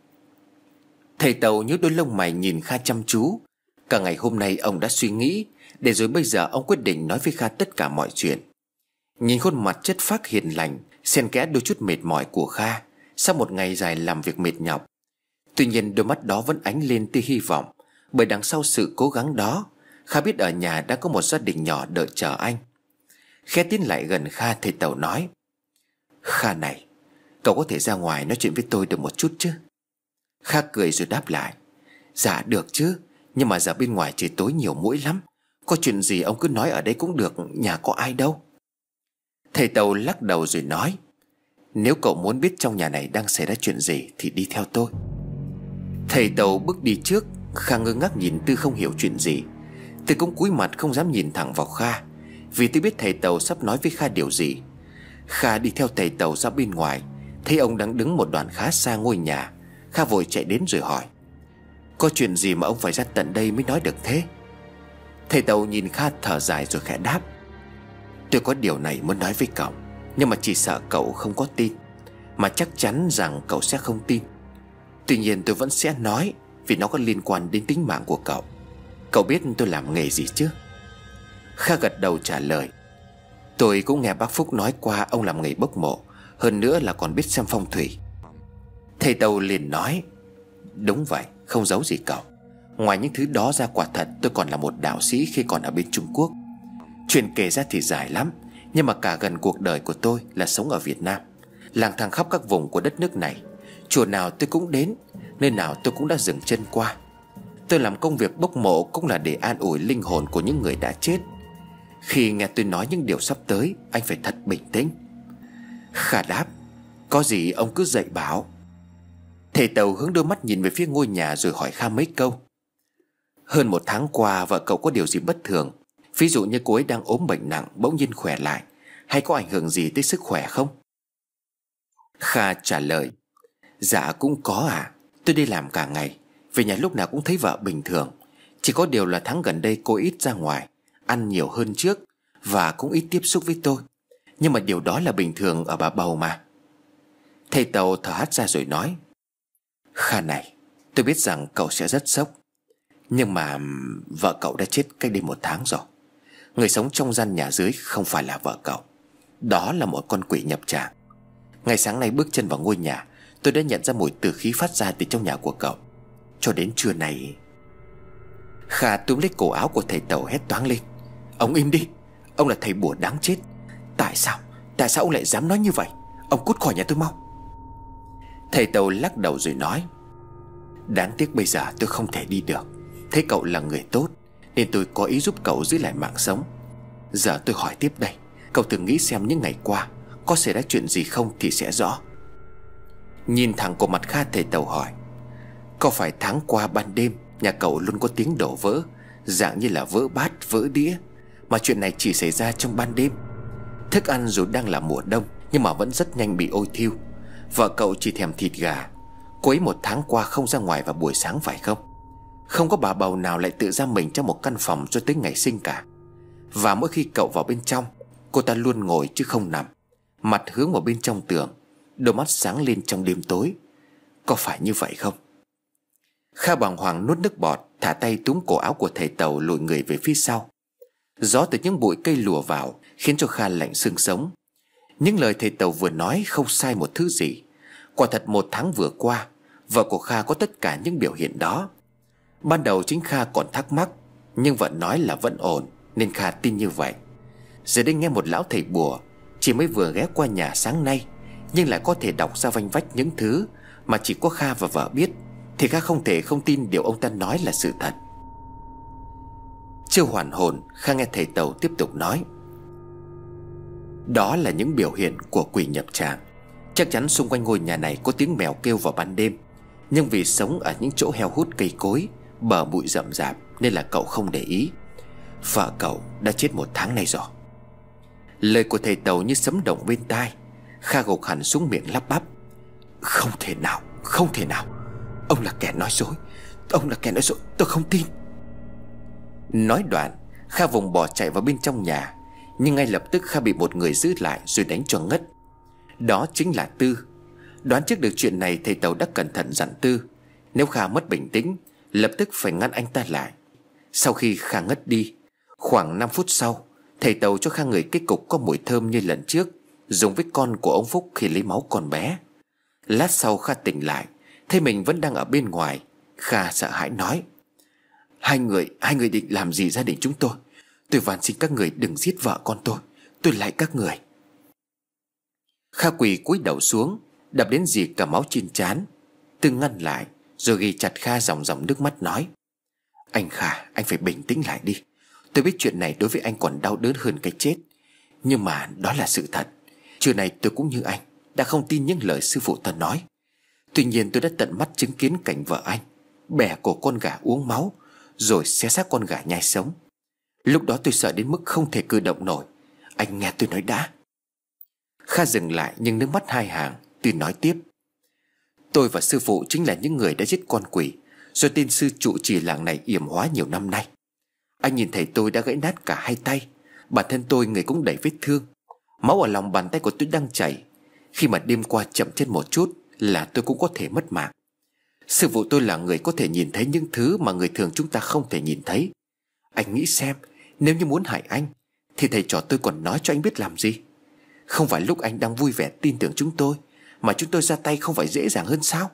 Thầy Tàu nhớ đôi lông mày nhìn Kha chăm chú. Cả ngày hôm nay ông đã suy nghĩ Để rồi bây giờ ông quyết định nói với Kha tất cả mọi chuyện. Nhìn khuôn mặt chất phác hiền lành, xen kẽ đôi chút mệt mỏi của Kha sau một ngày dài làm việc mệt nhọc, tuy nhiên đôi mắt đó vẫn ánh lên tia hy vọng. Bởi đằng sau sự cố gắng đó, Kha biết ở nhà đã có một gia đình nhỏ đợi chờ anh. Khẽ tiến lại gần Kha, thầy Tàu nói: Kha này, cậu có thể ra ngoài nói chuyện với tôi được một chút chứ? Kha cười rồi đáp lại: Dạ được chứ, nhưng mà giờ bên ngoài trời tối nhiều muỗi lắm. Có chuyện gì ông cứ nói ở đây cũng được, nhà có ai đâu. Thầy Tàu lắc đầu rồi nói: Nếu cậu muốn biết trong nhà này đang xảy ra chuyện gì thì đi theo tôi. Thầy Tàu bước đi trước. Kha ngơ ngác nhìn Tư không hiểu chuyện gì. Tư cũng cúi mặt không dám nhìn thẳng vào Kha, vì Tư biết thầy Tàu sắp nói với Kha điều gì. Kha đi theo thầy Tàu ra bên ngoài, thấy ông đang đứng một đoạn khá xa ngôi nhà. Kha vội chạy đến rồi hỏi: Có chuyện gì mà ông phải ra tận đây mới nói được thế? Thầy Tàu nhìn Kha thở dài rồi khẽ đáp: Tôi có điều này muốn nói với cậu, nhưng mà chỉ sợ cậu không có tin. Mà chắc chắn rằng cậu sẽ không tin. Tuy nhiên tôi vẫn sẽ nói, vì nó có liên quan đến tính mạng của cậu. Cậu biết tôi làm nghề gì chứ? Kha gật đầu trả lời: Tôi cũng nghe bác Phúc nói qua ông làm nghề bốc mộ, hơn nữa là còn biết xem phong thủy. Thầy Tàu liền nói: Đúng vậy, không giấu gì cậu. Ngoài những thứ đó ra, quả thật tôi còn là một đạo sĩ khi còn ở bên Trung Quốc. Chuyện kể ra thì dài lắm, nhưng mà cả gần cuộc đời của tôi là sống ở Việt Nam, lang thang khắp các vùng của đất nước này. Chùa nào tôi cũng đến, nơi nào tôi cũng đã dừng chân qua. Tôi làm công việc bốc mộ cũng là để an ủi linh hồn của những người đã chết. Khi nghe tôi nói những điều sắp tới, anh phải thật bình tĩnh. Kha đáp: Có gì ông cứ dạy bảo. Thầy Tàu hướng đôi mắt nhìn về phía ngôi nhà rồi hỏi Kha mấy câu. Hơn một tháng qua vợ cậu có điều gì bất thường? Ví dụ như cô ấy đang ốm bệnh nặng bỗng nhiên khỏe lại, hay có ảnh hưởng gì tới sức khỏe không? Kha trả lời: Dạ cũng có à. Tôi đi làm cả ngày, về nhà lúc nào cũng thấy vợ bình thường. Chỉ có điều là tháng gần đây cô ít ra ngoài, ăn nhiều hơn trước, và cũng ít tiếp xúc với tôi. Nhưng mà điều đó là bình thường ở bà bầu mà. Thầy Tàu thở hắt ra rồi nói: Kha này, tôi biết rằng cậu sẽ rất sốc, nhưng mà vợ cậu đã chết cách đây một tháng rồi. Người sống trong gian nhà dưới không phải là vợ cậu. Đó là một con quỷ nhập tràng. Ngày sáng nay bước chân vào ngôi nhà, tôi đã nhận ra mùi tử khí phát ra từ trong nhà của cậu. Cho đến trưa này... Kha túm lấy cổ áo của thầy Tàu hét toáng lên: Ông im đi. Ông là thầy bùa đáng chết. Tại sao Tại sao ông lại dám nói như vậy? Ông cút khỏi nhà tôi mau. Thầy Tàu lắc đầu rồi nói: Đáng tiếc bây giờ tôi không thể đi được. Thấy cậu là người tốt nên tôi có ý giúp cậu giữ lại mạng sống. Giờ tôi hỏi tiếp đây, cậu thử nghĩ xem những ngày qua có xảy ra chuyện gì không thì sẽ rõ. Nhìn thẳng của mặt Kha, thầy Tàu hỏi: Có phải tháng qua ban đêm nhà cậu luôn có tiếng đổ vỡ, dạng như là vỡ bát, vỡ đĩa, mà chuyện này chỉ xảy ra trong ban đêm? Thức ăn dù đang là mùa đông nhưng mà vẫn rất nhanh bị ôi thiêu. Vợ cậu chỉ thèm thịt gà. Cô ấy một tháng qua không ra ngoài vào buổi sáng phải không? Không có bà bầu nào lại tự giam mình trong một căn phòng cho tới ngày sinh cả. Và mỗi khi cậu vào bên trong, cô ta luôn ngồi chứ không nằm, mặt hướng vào bên trong tường, đôi mắt sáng lên trong đêm tối. Có phải như vậy không? Kha bàng hoàng nuốt nước bọt, thả tay túm cổ áo của thầy Tàu, lùi người về phía sau. Gió từ những bụi cây lùa vào khiến cho Kha lạnh xương sống. Những lời thầy Tàu vừa nói không sai một thứ gì. Quả thật một tháng vừa qua, vợ của Kha có tất cả những biểu hiện đó. Ban đầu chính Kha còn thắc mắc, nhưng vợ nói là vẫn ổn nên Kha tin như vậy. Giờ đây nghe một lão thầy bùa chỉ mới vừa ghé qua nhà sáng nay, nhưng lại có thể đọc ra vanh vách những thứ mà chỉ có Kha và vợ biết, thì Kha không thể không tin điều ông ta nói là sự thật. Chưa hoàn hồn, Kha nghe thầy Tàu tiếp tục nói: Đó là những biểu hiện của quỷ nhập tràng. Chắc chắn xung quanh ngôi nhà này có tiếng mèo kêu vào ban đêm, nhưng vì sống ở những chỗ heo hút cây cối, bờ bụi rậm rạp nên là cậu không để ý. Vợ cậu đã chết một tháng nay rồi. Lời của thầy Tàu như sấm động bên tai. Kha gục hẳn xuống miệng lắp bắp: Không thể nào, không thể nào. Ông là kẻ nói dối, ông là kẻ nói dối, tôi không tin. Nói đoạn, Kha vùng bỏ chạy vào bên trong nhà. Nhưng ngay lập tức Kha bị một người giữ lại rồi đánh cho ngất. Đó chính là Tư. Đoán trước được chuyện này, thầy Tàu đã cẩn thận dặn Tư, nếu Kha mất bình tĩnh, lập tức phải ngăn anh ta lại. Sau khi Kha ngất đi, Khoảng năm phút sau, thầy Tàu cho Kha ngửi cái cục có mùi thơm như lần trước dùng với con của ông Phúc khi lấy máu con bé. Lát sau Kha tỉnh lại, thấy mình vẫn đang ở bên ngoài. Kha sợ hãi nói: Hai người, hai người định làm gì gia đình chúng tôi? Tôi van xin các người đừng giết vợ con tôi. Tôi lại các người. Kha quỳ cúi đầu xuống, đập đến dì cả máu trên trán. Tư ngăn lại, rồi ghi chặt Kha, dòng dòng nước mắt nói: Anh Kha, anh phải bình tĩnh lại đi. Tôi biết chuyện này đối với anh còn đau đớn hơn cái chết, nhưng mà đó là sự thật. Trưa nay tôi cũng như anh, đã không tin những lời sư phụ ta nói. Tuy nhiên tôi đã tận mắt chứng kiến cảnh vợ anh bẻ cổ con gà uống máu, rồi xé xác con gà nhai sống. Lúc đó tôi sợ đến mức không thể cử động nổi. Anh nghe tôi nói đã. Kha dừng lại nhưng nước mắt hai hàng. Tôi nói tiếp: Tôi và sư phụ chính là những người đã giết con quỷ do tên sư trụ trì làng này yểm hóa nhiều năm nay. Anh nhìn thấy tôi đã gãy nát cả hai tay. Bản thân tôi người cũng đầy vết thương. Máu ở lòng bàn tay của tôi đang chảy. Khi mà đêm qua chậm chân một chút là tôi cũng có thể mất mạng. Sư phụ tôi là người có thể nhìn thấy những thứ mà người thường chúng ta không thể nhìn thấy. Anh nghĩ xem, nếu như muốn hại anh thì thầy trò tôi còn nói cho anh biết làm gì? Không phải lúc anh đang vui vẻ tin tưởng chúng tôi mà chúng tôi ra tay không phải dễ dàng hơn sao?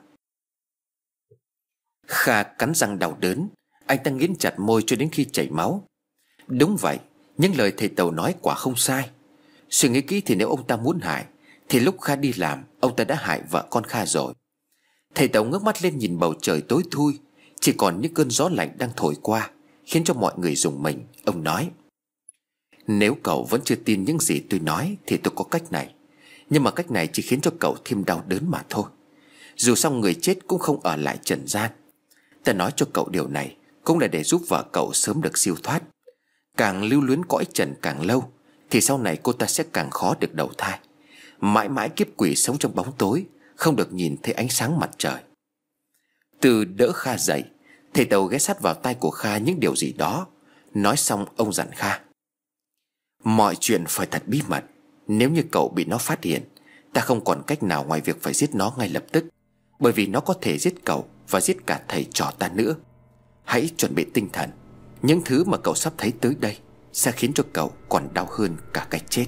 Kha cắn răng đau đớn. Anh ta nghiến chặt môi cho đến khi chảy máu. Đúng vậy, những lời thầy Tàu nói quả không sai. Suy nghĩ kỹ thì nếu ông ta muốn hại thì lúc Kha đi làm, ông ta đã hại vợ con Kha rồi. Thầy Tàu ngước mắt lên nhìn bầu trời tối thui, chỉ còn những cơn gió lạnh đang thổi qua, khiến cho mọi người rùng mình. Ông nói: Nếu cậu vẫn chưa tin những gì tôi nói thì tôi có cách này. Nhưng mà cách này chỉ khiến cho cậu thêm đau đớn mà thôi. Dù sao người chết cũng không ở lại trần gian. Ta nói cho cậu điều này cũng là để giúp vợ cậu sớm được siêu thoát. Càng lưu luyến cõi trần càng lâu thì sau này cô ta sẽ càng khó được đầu thai. Mãi mãi kiếp quỷ sống trong bóng tối, không được nhìn thấy ánh sáng mặt trời. Từ đỡ Kha dậy, thầy Tàu ghé sát vào tai của Kha những điều gì đó. Nói xong ông dặn Kha: Mọi chuyện phải thật bí mật. Nếu như cậu bị nó phát hiện, ta không còn cách nào ngoài việc phải giết nó ngay lập tức. Bởi vì nó có thể giết cậu và giết cả thầy trò ta nữa. Hãy chuẩn bị tinh thần. Những thứ mà cậu sắp thấy tới đây sẽ khiến cho cậu còn đau hơn cả cái chết.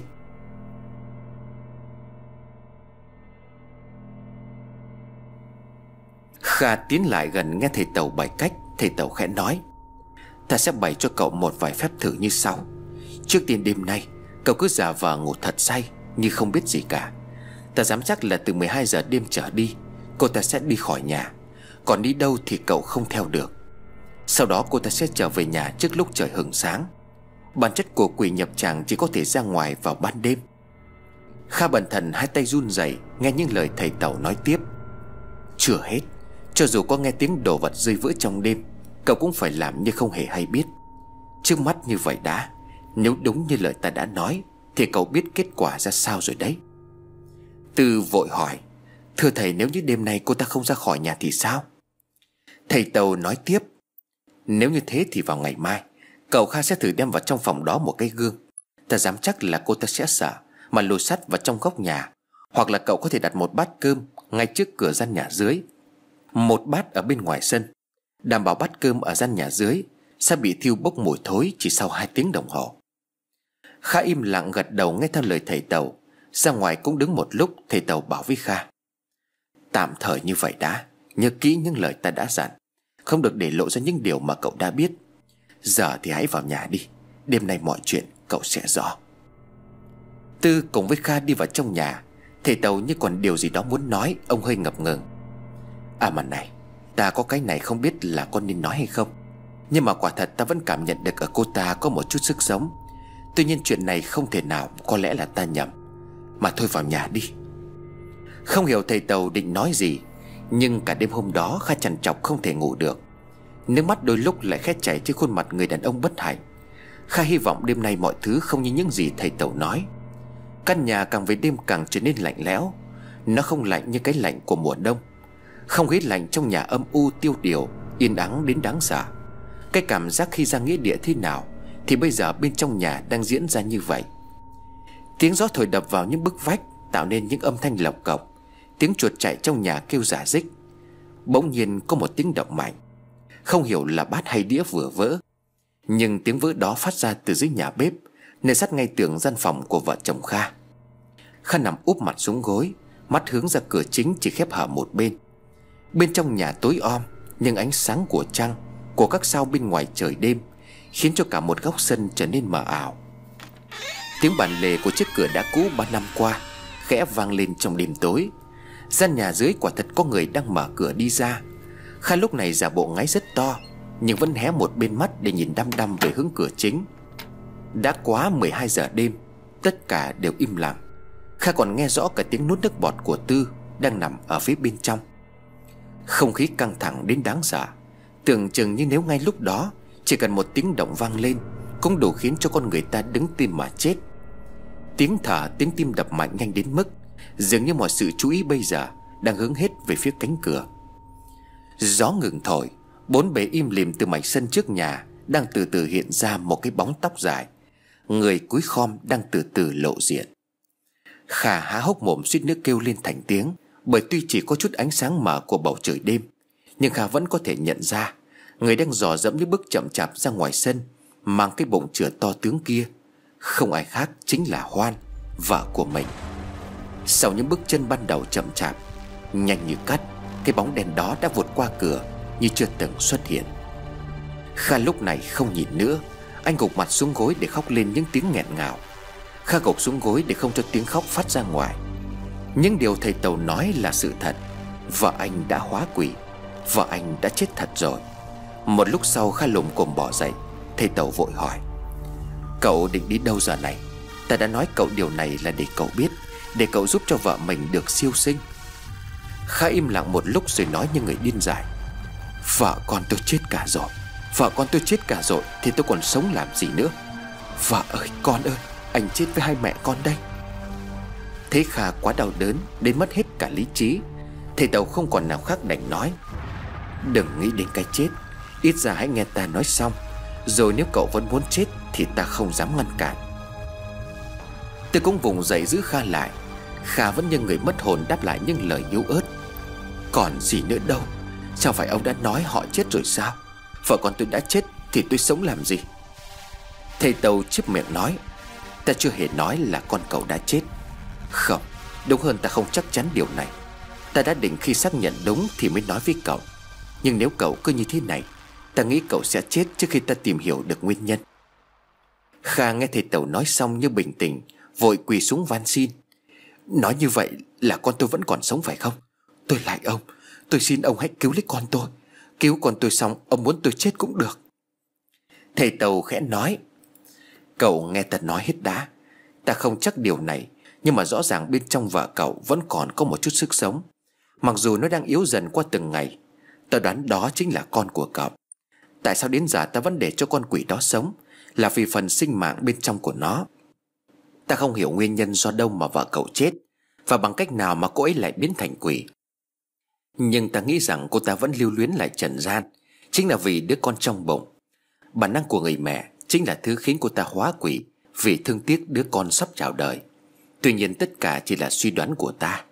Kha tiến lại gần nghe thầy Tàu bày cách. Thầy Tàu khẽ nói: Ta sẽ bày cho cậu một vài phép thử như sau. Trước tiên đêm nay cậu cứ giả vờ ngủ thật say như không biết gì cả. Ta dám chắc là từ mười hai giờ đêm trở đi cô ta sẽ đi khỏi nhà. Còn đi đâu thì cậu không theo được. Sau đó cô ta sẽ trở về nhà trước lúc trời hửng sáng. Bản chất của quỷ nhập tràng chỉ có thể ra ngoài vào ban đêm. Kha bần thần hai tay run rẩy nghe những lời thầy Tàu nói tiếp: Chưa hết, cho dù có nghe tiếng đồ vật rơi vỡ trong đêm, cậu cũng phải làm như không hề hay biết. Trước mắt như vậy đã, nếu đúng như lời ta đã nói thì cậu biết kết quả ra sao rồi đấy. Tư vội hỏi: Thưa thầy, nếu như đêm nay cô ta không ra khỏi nhà thì sao? Thầy Tàu nói tiếp: Nếu như thế thì vào ngày mai cậu Kha sẽ thử đem vào trong phòng đó một cái gương. Ta dám chắc là cô ta sẽ sợ mà lùi sắt vào trong góc nhà. Hoặc là cậu có thể đặt một bát cơm ngay trước cửa gian nhà dưới, một bát ở bên ngoài sân. Đảm bảo bát cơm ở gian nhà dưới sẽ bị thiêu bốc mùi thối chỉ sau hai tiếng đồng hồ. Kha im lặng gật đầu nghe theo lời thầy Tàu. Ra ngoài cũng đứng một lúc. Thầy Tàu bảo với Kha: Tạm thời như vậy đã. Nhớ kỹ những lời ta đã dặn, không được để lộ ra những điều mà cậu đã biết. Giờ thì hãy vào nhà đi. Đêm nay mọi chuyện cậu sẽ rõ. Tư cùng với Kha đi vào trong nhà. Thầy Tàu như còn điều gì đó muốn nói. Ông hơi ngập ngừng: À mà này, ta có cái này không biết là con nên nói hay không. Nhưng mà quả thật ta vẫn cảm nhận được ở cô ta có một chút sức sống. Tuy nhiên chuyện này không thể nào, có lẽ là ta nhầm. Mà thôi vào nhà đi. Không hiểu thầy Tàu định nói gì, nhưng cả đêm hôm đó Kha trằn trọc không thể ngủ được. Nước mắt đôi lúc lại khẽ chảy trên khuôn mặt người đàn ông bất hạnh. Kha hy vọng đêm nay mọi thứ không như những gì thầy Tàu nói. Căn nhà càng về đêm càng trở nên lạnh lẽo. Nó không lạnh như cái lạnh của mùa đông. Không khí lạnh trong nhà âm u tiêu điều, yên ắng đến đáng sợ. Cái cảm giác khi ra nghĩa địa thế nào thì bây giờ bên trong nhà đang diễn ra như vậy. Tiếng gió thổi đập vào những bức vách tạo nên những âm thanh lộc cộc. Tiếng chuột chạy trong nhà kêu rả rích. Bỗng nhiên có một tiếng động mạnh. Không hiểu là bát hay đĩa vừa vỡ. Nhưng tiếng vỡ đó phát ra từ dưới nhà bếp, nơi sát ngay tường gian phòng của vợ chồng Kha. Kha nằm úp mặt xuống gối, mắt hướng ra cửa chính chỉ khép hở một bên. Bên trong nhà tối om, nhưng ánh sáng của trăng, của các sao bên ngoài trời đêm khiến cho cả một góc sân trở nên mờ ảo. Tiếng bản lề của chiếc cửa đá cũ ba năm qua khẽ vang lên trong đêm tối. Gian nhà dưới quả thật có người đang mở cửa đi ra. Kha lúc này giả bộ ngáy rất to, nhưng vẫn hé một bên mắt để nhìn đăm đăm về hướng cửa chính. Đã quá mười hai giờ đêm, tất cả đều im lặng. Kha còn nghe rõ cả tiếng nuốt nước bọt của Tư đang nằm ở phía bên trong. Không khí căng thẳng đến đáng sợ, tưởng chừng như nếu ngay lúc đó chỉ cần một tiếng động vang lên cũng đủ khiến cho con người ta đứng tim mà chết. Tiếng thở, tiếng tim đập mạnh nhanh đến mức dường như mọi sự chú ý bây giờ đang hướng hết về phía cánh cửa. Gió ngừng thổi, bốn bề im lìm. Từ mảnh sân trước nhà đang từ từ hiện ra một cái bóng tóc dài, người cúi khom đang từ từ lộ diện. Kha há hốc mồm suýt nữa kêu lên thành tiếng, bởi tuy chỉ có chút ánh sáng mờ của bầu trời đêm, nhưng Kha vẫn có thể nhận ra người đang dò dẫm những bước chậm chạp ra ngoài sân, mang cái bụng chửa to tướng kia không ai khác chính là Hoan, vợ của mình. Sau những bước chân ban đầu chậm chạp, nhanh như cắt, cái bóng đen đó đã vụt qua cửa như chưa từng xuất hiện. Kha lúc này không nhìn nữa, anh gục mặt xuống gối để khóc lên những tiếng nghẹn ngào. Kha gục xuống gối để không cho tiếng khóc phát ra ngoài. Những điều thầy Tàu nói là sự thật. Vợ anh đã hóa quỷ, vợ anh đã chết thật rồi. Một lúc sau Kha lồm cồm bỏ dậy. Thầy Tàu vội hỏi: "Cậu định đi đâu giờ này? Ta đã nói cậu điều này là để cậu biết, để cậu giúp cho vợ mình được siêu sinh." Kha im lặng một lúc rồi nói như người điên dại: "Vợ con tôi chết cả rồi, vợ con tôi chết cả rồi thì tôi còn sống làm gì nữa? Vợ ơi, con ơi, anh chết với hai mẹ con đây." Thế Kha quá đau đớn đến mất hết cả lý trí. Thầy Tàu không còn nào khác đành nói: "Đừng nghĩ đến cái chết, ít ra hãy nghe ta nói xong, rồi nếu cậu vẫn muốn chết thì ta không dám ngăn cản." Tôi cũng vùng dậy giữ Kha lại. Kha vẫn như người mất hồn đáp lại những lời yếu ớt: "Còn gì nữa đâu, sao phải ông đã nói họ chết rồi sao? Vợ con tôi đã chết thì tôi sống làm gì?" Thầy Tàu chép miệng nói: "Ta chưa hề nói là con cậu đã chết. Không, đúng hơn ta không chắc chắn điều này. Ta đã định khi xác nhận đúng thì mới nói với cậu. Nhưng nếu cậu cứ như thế này, ta nghĩ cậu sẽ chết trước khi ta tìm hiểu được nguyên nhân." Kha nghe thầy Tàu nói xong như bình tĩnh, vội quỳ xuống van xin: "Nói như vậy là con tôi vẫn còn sống phải không? Tôi lại ông, tôi xin ông hãy cứu lấy con tôi. Cứu con tôi xong ông muốn tôi chết cũng được." Thầy Tàu khẽ nói: "Cậu nghe ta nói hết đã. Ta không chắc điều này, nhưng mà rõ ràng bên trong vợ cậu vẫn còn có một chút sức sống. Mặc dù nó đang yếu dần qua từng ngày. Ta đoán đó chính là con của cậu. Tại sao đến giờ ta vẫn để cho con quỷ đó sống? Là vì phần sinh mạng bên trong của nó. Ta không hiểu nguyên nhân do đâu mà vợ cậu chết, và bằng cách nào mà cô ấy lại biến thành quỷ. Nhưng ta nghĩ rằng cô ta vẫn lưu luyến lại trần gian, chính là vì đứa con trong bụng. Bản năng của người mẹ chính là thứ khiến cô ta hóa quỷ, vì thương tiếc đứa con sắp chào đời. Tuy nhiên tất cả chỉ là suy đoán của ta."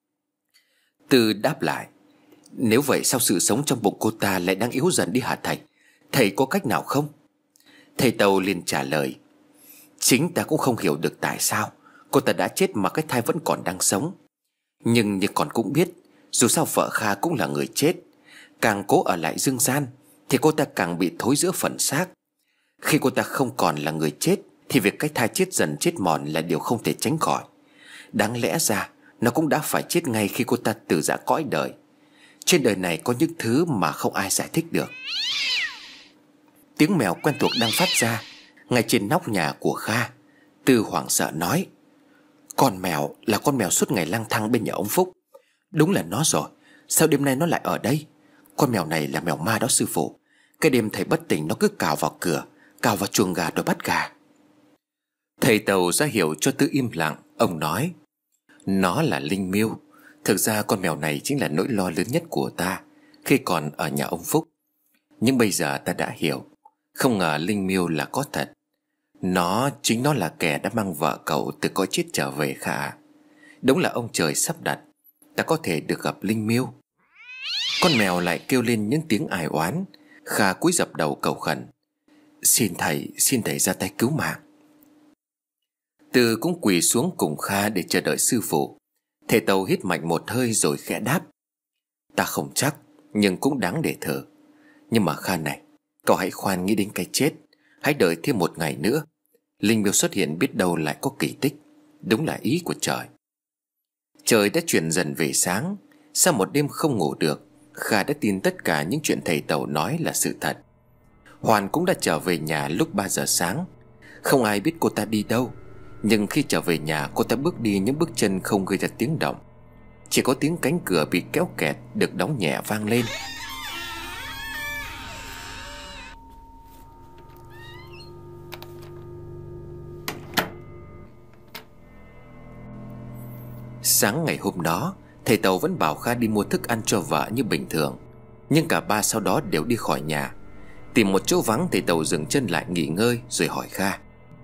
Tư đáp lại: "Nếu vậy sao sự sống trong bụng cô ta lại đang yếu dần đi hả thầy? Thầy có cách nào không?" Thầy Tàu liền trả lời: "Chính ta cũng không hiểu được tại sao cô ta đã chết mà cái thai vẫn còn đang sống. Nhưng như con cũng biết, dù sao vợ Kha cũng là người chết. Càng cố ở lại dương gian thì cô ta càng bị thối rữa phần xác. Khi cô ta không còn là người chết thì việc cái thai chết dần chết mòn là điều không thể tránh khỏi. Đáng lẽ ra nó cũng đã phải chết ngay khi cô ta từ giã cõi đời. Trên đời này có những thứ mà không ai giải thích được." Tiếng mèo quen thuộc đang phát ra ngay trên nóc nhà của Kha. Tư hoảng sợ nói: "Con mèo là con mèo suốt ngày lang thang bên nhà ông Phúc. Đúng là nó rồi. Sao đêm nay nó lại ở đây? Con mèo này là mèo ma đó sư phụ. Cái đêm thầy bất tỉnh nó cứ cào vào cửa, cào vào chuồng gà rồi bắt gà." Thầy Tàu ra hiệu cho Tư im lặng. Ông nói: "Nó là linh miêu. Thực ra con mèo này chính là nỗi lo lớn nhất của ta khi còn ở nhà ông Phúc. Nhưng bây giờ ta đã hiểu. Không ngờ linh miêu là có thật. Nó, chính nó là kẻ đã mang vợ cậu từ cõi chết trở về Kha. Đúng là ông trời sắp đặt ta có thể được gặp linh miêu." Con mèo lại kêu lên những tiếng ai oán. Kha cúi dập đầu cầu khẩn: Xin thầy, xin thầy ra tay cứu mạng. Tư cũng quỳ xuống cùng Kha để chờ đợi sư phụ. Thầy Tàu hít mạnh một hơi rồi khẽ đáp: Ta không chắc, nhưng cũng đáng để thử. Nhưng mà Kha này, cậu hãy khoan nghĩ đến cái chết. Hãy đợi thêm một ngày nữa. Linh miêu xuất hiện biết đâu lại có kỳ tích. Đúng là ý của trời. Trời đã chuyển dần về sáng. Sau một đêm không ngủ được, Kha đã tin tất cả những chuyện thầy Tàu nói là sự thật. Hoàn cũng đã trở về nhà lúc ba giờ sáng. Không ai biết cô ta đi đâu. Nhưng khi trở về nhà, cô ta bước đi những bước chân không gây ra tiếng động. Chỉ có tiếng cánh cửa bị kéo kẹt được đóng nhẹ vang lên. Sáng ngày hôm đó, thầy Tàu vẫn bảo Kha đi mua thức ăn cho vợ như bình thường. Nhưng cả ba sau đó đều đi khỏi nhà. Tìm một chỗ vắng, thầy Tàu dừng chân lại nghỉ ngơi rồi hỏi Kha: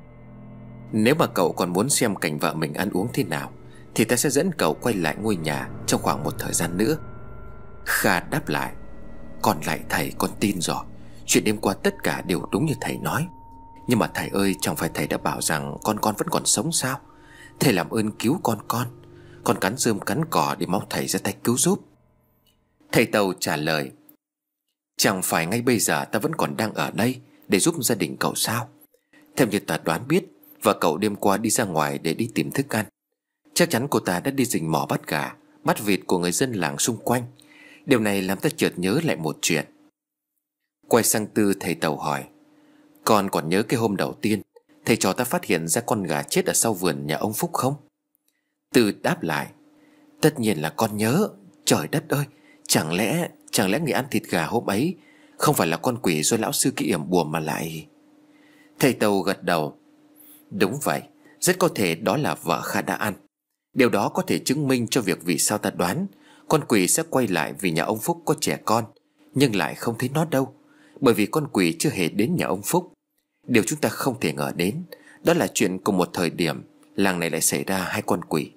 Nếu mà cậu còn muốn xem cảnh vợ mình ăn uống thế nào, thì ta sẽ dẫn cậu quay lại ngôi nhà trong khoảng một thời gian nữa. Kha đáp lại: Còn lại thầy, con tin rồi. Chuyện đêm qua tất cả đều đúng như thầy nói. Nhưng mà thầy ơi, chẳng phải thầy đã bảo rằng con con vẫn còn sống sao? Thầy làm ơn cứu con con. Con cắn rơm cắn cỏ để mong thầy ra tay cứu giúp. Thầy Tàu trả lời: Chẳng phải ngay bây giờ ta vẫn còn đang ở đây để giúp gia đình cậu sao? Theo như ta đoán biết, vợ cậu đêm qua đi ra ngoài để đi tìm thức ăn. Chắc chắn cô ta đã đi rình mò bắt gà, bắt vịt của người dân làng xung quanh. Điều này làm ta chợt nhớ lại một chuyện. Quay sang Tư, thầy Tàu hỏi: Con còn nhớ cái hôm đầu tiên thầy trò ta phát hiện ra con gà chết ở sau vườn nhà ông Phúc không? Tư đáp lại: Tất nhiên là con nhớ. Trời đất ơi, Chẳng lẽ Chẳng lẽ người ăn thịt gà hôm ấy không phải là con quỷ do lão sư kia yểm bùa mà lại... Thầy Tàu gật đầu: Đúng vậy. Rất có thể đó là vợ Kha đã ăn. Điều đó có thể chứng minh cho việc vì sao ta đoán con quỷ sẽ quay lại vì nhà ông Phúc có trẻ con, nhưng lại không thấy nó đâu. Bởi vì con quỷ chưa hề đến nhà ông Phúc. Điều chúng ta không thể ngờ đến đó là chuyện cùng một thời điểm làng này lại xảy ra hai con quỷ.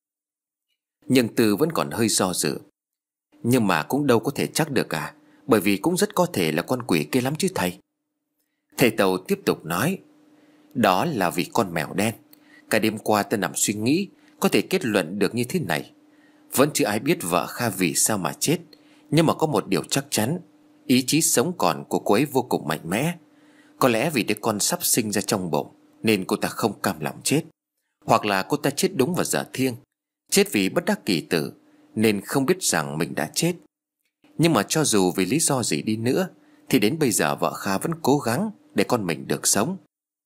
Nhưng Tư vẫn còn hơi do dự: Nhưng mà cũng đâu có thể chắc được à, bởi vì cũng rất có thể là con quỷ kia lắm chứ thầy. Thầy Tàu tiếp tục nói: Đó là vì con mèo đen. Cả đêm qua ta nằm suy nghĩ, có thể kết luận được như thế này. Vẫn chưa ai biết vợ Kha vì sao mà chết. Nhưng mà có một điều chắc chắn: ý chí sống còn của cô ấy vô cùng mạnh mẽ. Có lẽ vì đứa con sắp sinh ra trong bụng nên cô ta không cam lòng chết. Hoặc là cô ta chết đúng vào giờ thiêng, chết vì bất đắc kỳ tử, nên không biết rằng mình đã chết. Nhưng mà cho dù vì lý do gì đi nữa, thì đến bây giờ vợ Kha vẫn cố gắng để con mình được sống.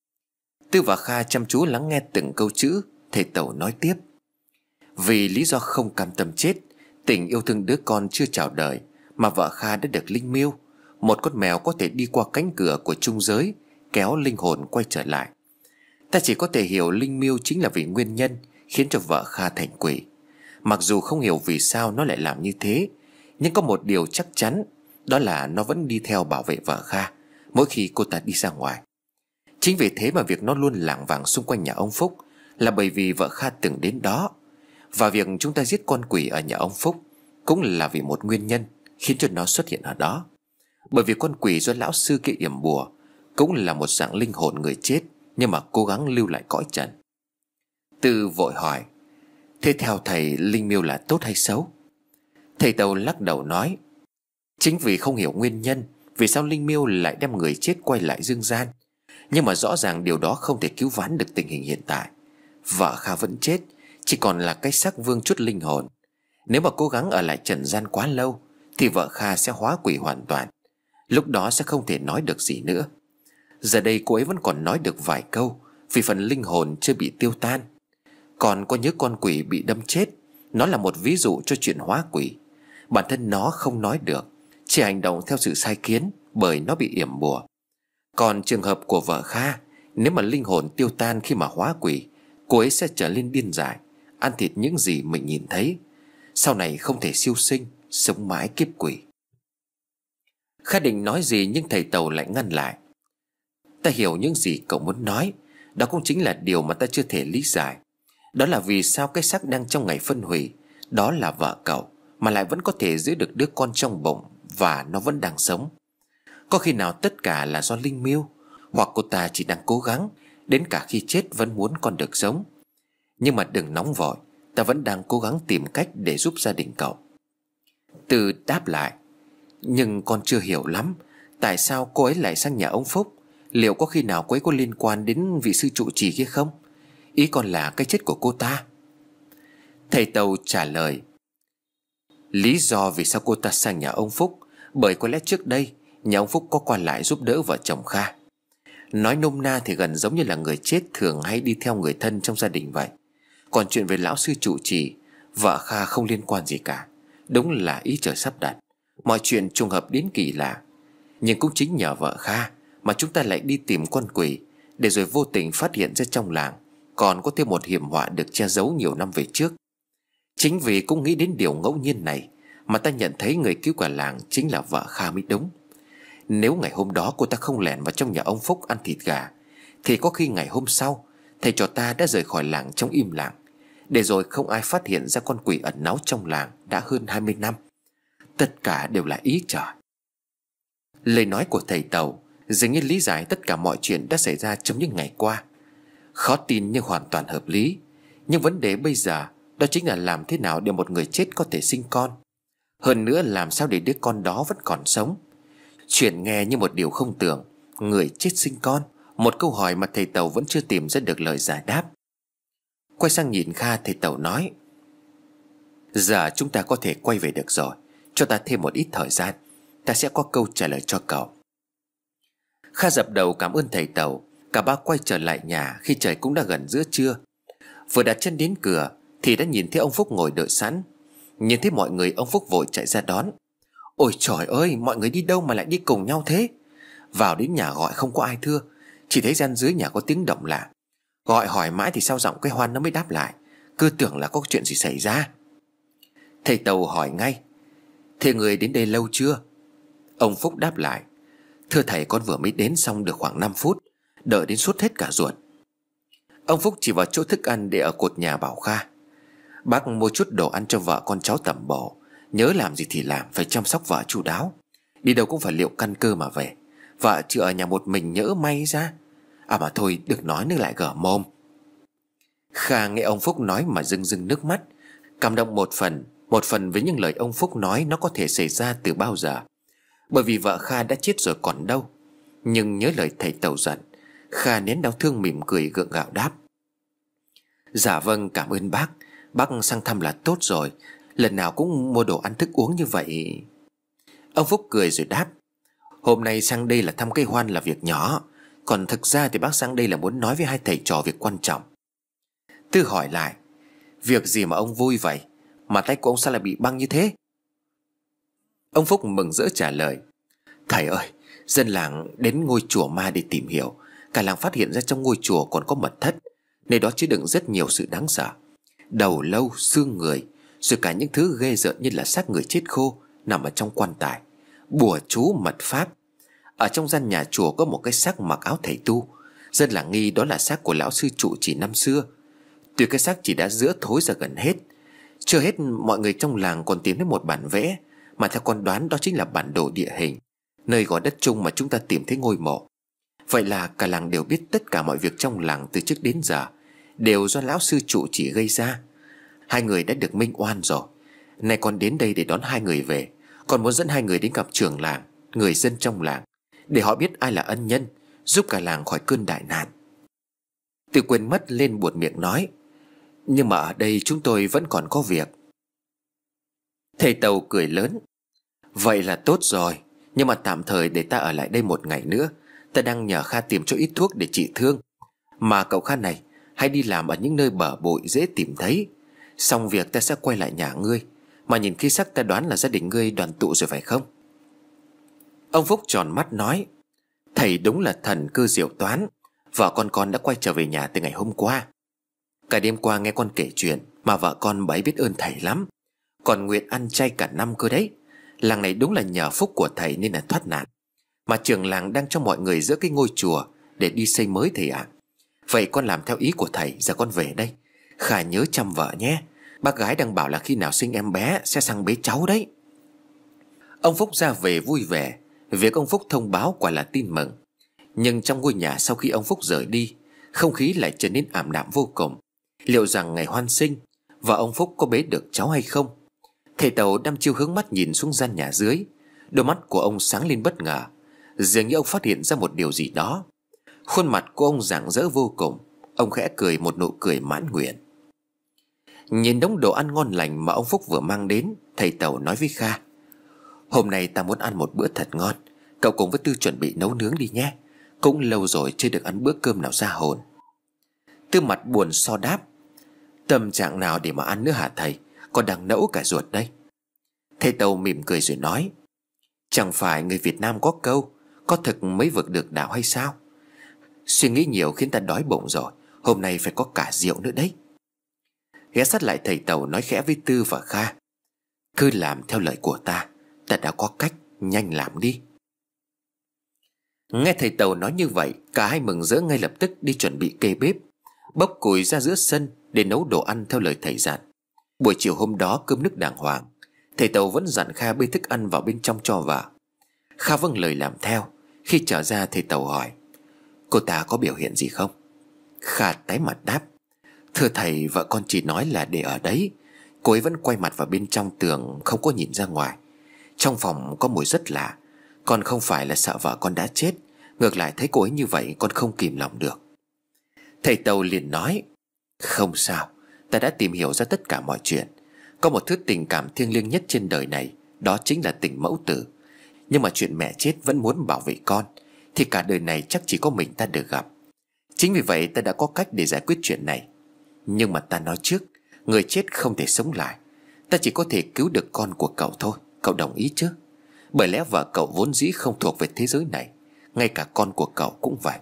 Tư và Kha chăm chú lắng nghe từng câu chữ. Thầy Tàu nói tiếp: Vì lý do không cam tâm chết, tình yêu thương đứa con chưa chào đời, mà vợ Kha đã được linh miêu, một con mèo có thể đi qua cánh cửa của trung giới, kéo linh hồn quay trở lại. Ta chỉ có thể hiểu linh miêu chính là vì nguyên nhân khiến cho vợ Kha thành quỷ. Mặc dù không hiểu vì sao nó lại làm như thế, nhưng có một điều chắc chắn, đó là nó vẫn đi theo bảo vệ vợ Kha mỗi khi cô ta đi ra ngoài. Chính vì thế mà việc nó luôn lảng vảng xung quanh nhà ông Phúc là bởi vì vợ Kha từng đến đó. Và việc chúng ta giết con quỷ ở nhà ông Phúc cũng là vì một nguyên nhân khiến cho nó xuất hiện ở đó. Bởi vì con quỷ do lão sư kia yểm bùa cũng là một dạng linh hồn người chết, nhưng mà cố gắng lưu lại cõi trần. Tư vội hỏi: Thế theo thầy, linh miêu là tốt hay xấu? Thầy Tàu lắc đầu nói: Chính vì không hiểu nguyên nhân vì sao linh miêu lại đem người chết quay lại dương gian. Nhưng mà rõ ràng điều đó không thể cứu vãn được tình hình hiện tại. Vợ Kha vẫn chết, chỉ còn là cái xác vương chút linh hồn. Nếu mà cố gắng ở lại trần gian quá lâu thì vợ Kha sẽ hóa quỷ hoàn toàn. Lúc đó sẽ không thể nói được gì nữa. Giờ đây cô ấy vẫn còn nói được vài câu vì phần linh hồn chưa bị tiêu tan. Còn có nhớ con quỷ bị đâm chết, nó là một ví dụ cho chuyện hóa quỷ. Bản thân nó không nói được, chỉ hành động theo sự sai khiến bởi nó bị yểm bùa. Còn trường hợp của vợ Kha, nếu mà linh hồn tiêu tan khi mà hóa quỷ, cô ấy sẽ trở lên điên dại, ăn thịt những gì mình nhìn thấy, sau này không thể siêu sinh, sống mãi kiếp quỷ. Kha định nói gì nhưng thầy Tàu lại ngăn lại: Ta hiểu những gì cậu muốn nói. Đó cũng chính là điều mà ta chưa thể lý giải. Đó là vì sao cái xác đang trong ngày phân hủy, đó là vợ cậu, mà lại vẫn có thể giữ được đứa con trong bụng, và nó vẫn đang sống. Có khi nào tất cả là do linh miêu, Hoặc cô ta chỉ đang cố gắng, đến cả khi chết vẫn muốn con được sống. Nhưng mà đừng nóng vội, ta vẫn đang cố gắng tìm cách để giúp gia đình cậu. Tư đáp lại: Nhưng con chưa hiểu lắm, tại sao cô ấy lại sang nhà ông Phúc? Liệu có khi nào cô ấy có liên quan đến vị sư trụ trì kia không? Ý con là cái chết của cô ta. Thầy Tàu trả lời: Lý do vì sao cô ta sang nhà ông Phúc, bởi có lẽ trước đây nhà ông Phúc có qua lại giúp đỡ vợ chồng Kha. Nói nôm na thì gần giống như là người chết thường hay đi theo người thân trong gia đình vậy. Còn chuyện về lão sư trụ trì, vợ Kha không liên quan gì cả. Đúng là ý trời sắp đặt, mọi chuyện trùng hợp đến kỳ lạ. Nhưng cũng chính nhờ vợ Kha mà chúng ta lại đi tìm con quỷ, để rồi vô tình phát hiện ra trong làng còn có thêm một hiểm họa được che giấu nhiều năm về trước. Chính vì cũng nghĩ đến điều ngẫu nhiên này mà ta nhận thấy người cứu cả làng chính là vợ Kha mới đúng. Nếu ngày hôm đó cô ta không lẻn vào trong nhà ông Phúc ăn thịt gà, thì có khi ngày hôm sau thầy trò ta đã rời khỏi làng trong im lặng, để rồi không ai phát hiện ra con quỷ ẩn náu trong làng đã hơn hai mươi năm. Tất cả đều là ý trời. Lời nói của thầy Tàu dường như lý giải tất cả mọi chuyện đã xảy ra trong những ngày qua. Khó tin nhưng hoàn toàn hợp lý. Nhưng vấn đề bây giờ đó chính là làm thế nào để một người chết có thể sinh con. Hơn nữa làm sao để đứa con đó vẫn còn sống. Chuyện nghe như một điều không tưởng. Người chết sinh con, một câu hỏi mà thầy Tàu vẫn chưa tìm ra được lời giải đáp. Quay sang nhìn Kha, thầy Tàu nói: Giờ chúng ta có thể quay về được rồi. Cho ta thêm một ít thời gian, ta sẽ có câu trả lời cho cậu. Kha dập đầu cảm ơn thầy Tàu. Cả ba quay trở lại nhà khi trời cũng đã gần giữa trưa. Vừa đặt chân đến cửa thì đã nhìn thấy ông Phúc ngồi đợi sẵn. Nhìn thấy mọi người, ông Phúc vội chạy ra đón. Ôi trời ơi, mọi người đi đâu mà lại đi cùng nhau thế? Vào đến nhà gọi không có ai thưa, chỉ thấy gian dưới nhà có tiếng động lạ. Gọi hỏi mãi thì sao giọng cái Hoan nó mới đáp lại, cứ tưởng là có chuyện gì xảy ra. Thầy Tàu hỏi ngay: Thế người đến đây lâu chưa? Ông Phúc đáp lại: Thưa thầy, con vừa mới đến xong được khoảng năm phút, đợi đến sốt hết cả ruột. Ông Phúc chỉ vào chỗ thức ăn để ở cột nhà bảo Kha: Bác mua chút đồ ăn cho vợ con cháu tẩm bổ. Nhớ làm gì thì làm, phải chăm sóc vợ chu đáo. Đi đâu cũng phải liệu căn cơ mà về. Vợ chưa ở nhà một mình nhỡ may ra. À mà thôi, đừng nói nữa lại gở mồm. Kha nghe ông Phúc nói mà rưng rưng nước mắt, cảm động một phần, một phần với những lời ông Phúc nói nó có thể xảy ra từ bao giờ. Bởi vì vợ Kha đã chết rồi còn đâu. Nhưng nhớ lời thầy Tàu dặn, Kha nén đau thương mỉm cười gượng gạo đáp: Dạ vâng, cảm ơn bác. Bác sang thăm là tốt rồi. Lần nào cũng mua đồ ăn thức uống như vậy. Ông Phúc cười rồi đáp: Hôm nay sang đây là thăm cây Hoan là việc nhỏ, còn thực ra thì bác sang đây là muốn nói với hai thầy trò việc quan trọng. Tư hỏi lại: Việc gì mà ông vui vậy? Mà tay của ông sao lại bị băng như thế? Ông Phúc mừng rỡ trả lời: Thầy ơi, dân làng đến ngôi chùa ma để tìm hiểu. Cả làng phát hiện ra trong ngôi chùa còn có mật thất, nơi đó chứa đựng rất nhiều sự đáng sợ. Đầu lâu, xương người, rồi cả những thứ ghê rợn như là xác người chết khô nằm ở trong quan tài, bùa chú mật pháp. Ở trong gian nhà chùa có một cái xác mặc áo thầy tu. Dân làng nghi đó là xác của lão sư trụ trì năm xưa. Tuy cái xác chỉ đã rữa thối ra gần hết. Chưa hết, mọi người trong làng còn tìm thấy một bản vẽ, mà theo con đoán đó chính là bản đồ địa hình, nơi gò đất chung mà chúng ta tìm thấy ngôi mộ. Vậy là cả làng đều biết tất cả mọi việc trong làng từ trước đến giờ đều do lão sư trụ trì gây ra. Hai người đã được minh oan rồi, nay con đến đây để đón hai người về. Còn muốn dẫn hai người đến gặp trưởng làng, người dân trong làng, để họ biết ai là ân nhân, giúp cả làng khỏi cơn đại nạn. Từ quên mất lên buột miệng nói: Nhưng mà ở đây chúng tôi vẫn còn có việc. Thầy Tàu cười lớn: Vậy là tốt rồi. Nhưng mà tạm thời để ta ở lại đây một ngày nữa. Ta đang nhờ Kha tìm cho ít thuốc để trị thương. Mà cậu Kha này, hãy đi làm ở những nơi bờ bội dễ tìm thấy. Xong việc ta sẽ quay lại nhà ngươi. Mà nhìn khí sắc ta đoán là gia đình ngươi đoàn tụ rồi phải không? Ông Phúc tròn mắt nói: Thầy đúng là thần cơ diệu toán. Vợ con con đã quay trở về nhà từ ngày hôm qua. Cả đêm qua nghe con kể chuyện mà vợ con bà ấy biết ơn thầy lắm, còn nguyện ăn chay cả năm cơ đấy. Làng này đúng là nhờ phúc của thầy nên là thoát nạn. Mà trưởng làng đang cho mọi người giữa cái ngôi chùa để đi xây mới thầy ạ. Vậy con làm theo ý của thầy, giờ con về đây. Khả nhớ chăm vợ nhé. Bác gái đang bảo là khi nào sinh em bé sẽ sang bế cháu đấy. Ông Phúc ra về vui vẻ. Việc ông Phúc thông báo quả là tin mừng. Nhưng trong ngôi nhà sau khi ông Phúc rời đi, không khí lại trở nên ảm đạm vô cùng. Liệu rằng ngày hoan sinh và ông Phúc có bế được cháu hay không? Thầy Tàu đăm chiêu hướng mắt nhìn xuống gian nhà dưới. Đôi mắt của ông sáng lên bất ngờ, dường như ông phát hiện ra một điều gì đó. Khuôn mặt của ông rạng rỡ vô cùng. Ông khẽ cười một nụ cười mãn nguyện. Nhìn đống đồ ăn ngon lành mà ông Phúc vừa mang đến, thầy Tàu nói với Kha: "Hôm nay ta muốn ăn một bữa thật ngon. Cậu cùng với Tư chuẩn bị nấu nướng đi nhé. Cũng lâu rồi chưa được ăn bữa cơm nào ra hồn." Tư mặt buồn so đáp: "Tâm trạng nào để mà ăn nữa hả thầy? Con đang nẫu cả ruột đây." Thầy Tàu mỉm cười rồi nói: "Chẳng phải người Việt Nam có câu có thực mới vực được đạo hay sao? Suy nghĩ nhiều khiến ta đói bụng rồi. Hôm nay phải có cả rượu nữa đấy." Ghé sát lại thầy Tàu nói khẽ với Tư và Kha: "Cứ làm theo lời của ta. Ta đã có cách, nhanh làm đi." Nghe thầy Tàu nói như vậy, cả hai mừng rỡ ngay lập tức đi chuẩn bị kê bếp, bốc củi ra giữa sân để nấu đồ ăn theo lời thầy dặn. Buổi chiều hôm đó cơm nước đàng hoàng. Thầy Tàu vẫn dặn Kha bê thức ăn vào bên trong cho vợ. Kha vâng lời làm theo. Khi trở ra, thầy Tàu hỏi: "Cô ta có biểu hiện gì không?" Kha tái mặt đáp: "Thưa thầy, vợ con chỉ nói là để ở đấy. Cô ấy vẫn quay mặt vào bên trong tường, không có nhìn ra ngoài. Trong phòng có mùi rất lạ. Con không phải là sợ vợ con đã chết, ngược lại thấy cô ấy như vậy con không kìm lòng được." Thầy Tàu liền nói: "Không sao, ta đã tìm hiểu ra tất cả mọi chuyện. Có một thứ tình cảm thiêng liêng nhất trên đời này, đó chính là tình mẫu tử. Nhưng mà chuyện mẹ chết vẫn muốn bảo vệ con, thì cả đời này chắc chỉ có mình ta được gặp. Chính vì vậy ta đã có cách để giải quyết chuyện này. Nhưng mà ta nói trước, người chết không thể sống lại. Ta chỉ có thể cứu được con của cậu thôi. Cậu đồng ý chứ? Bởi lẽ vợ cậu vốn dĩ không thuộc về thế giới này, ngay cả con của cậu cũng vậy."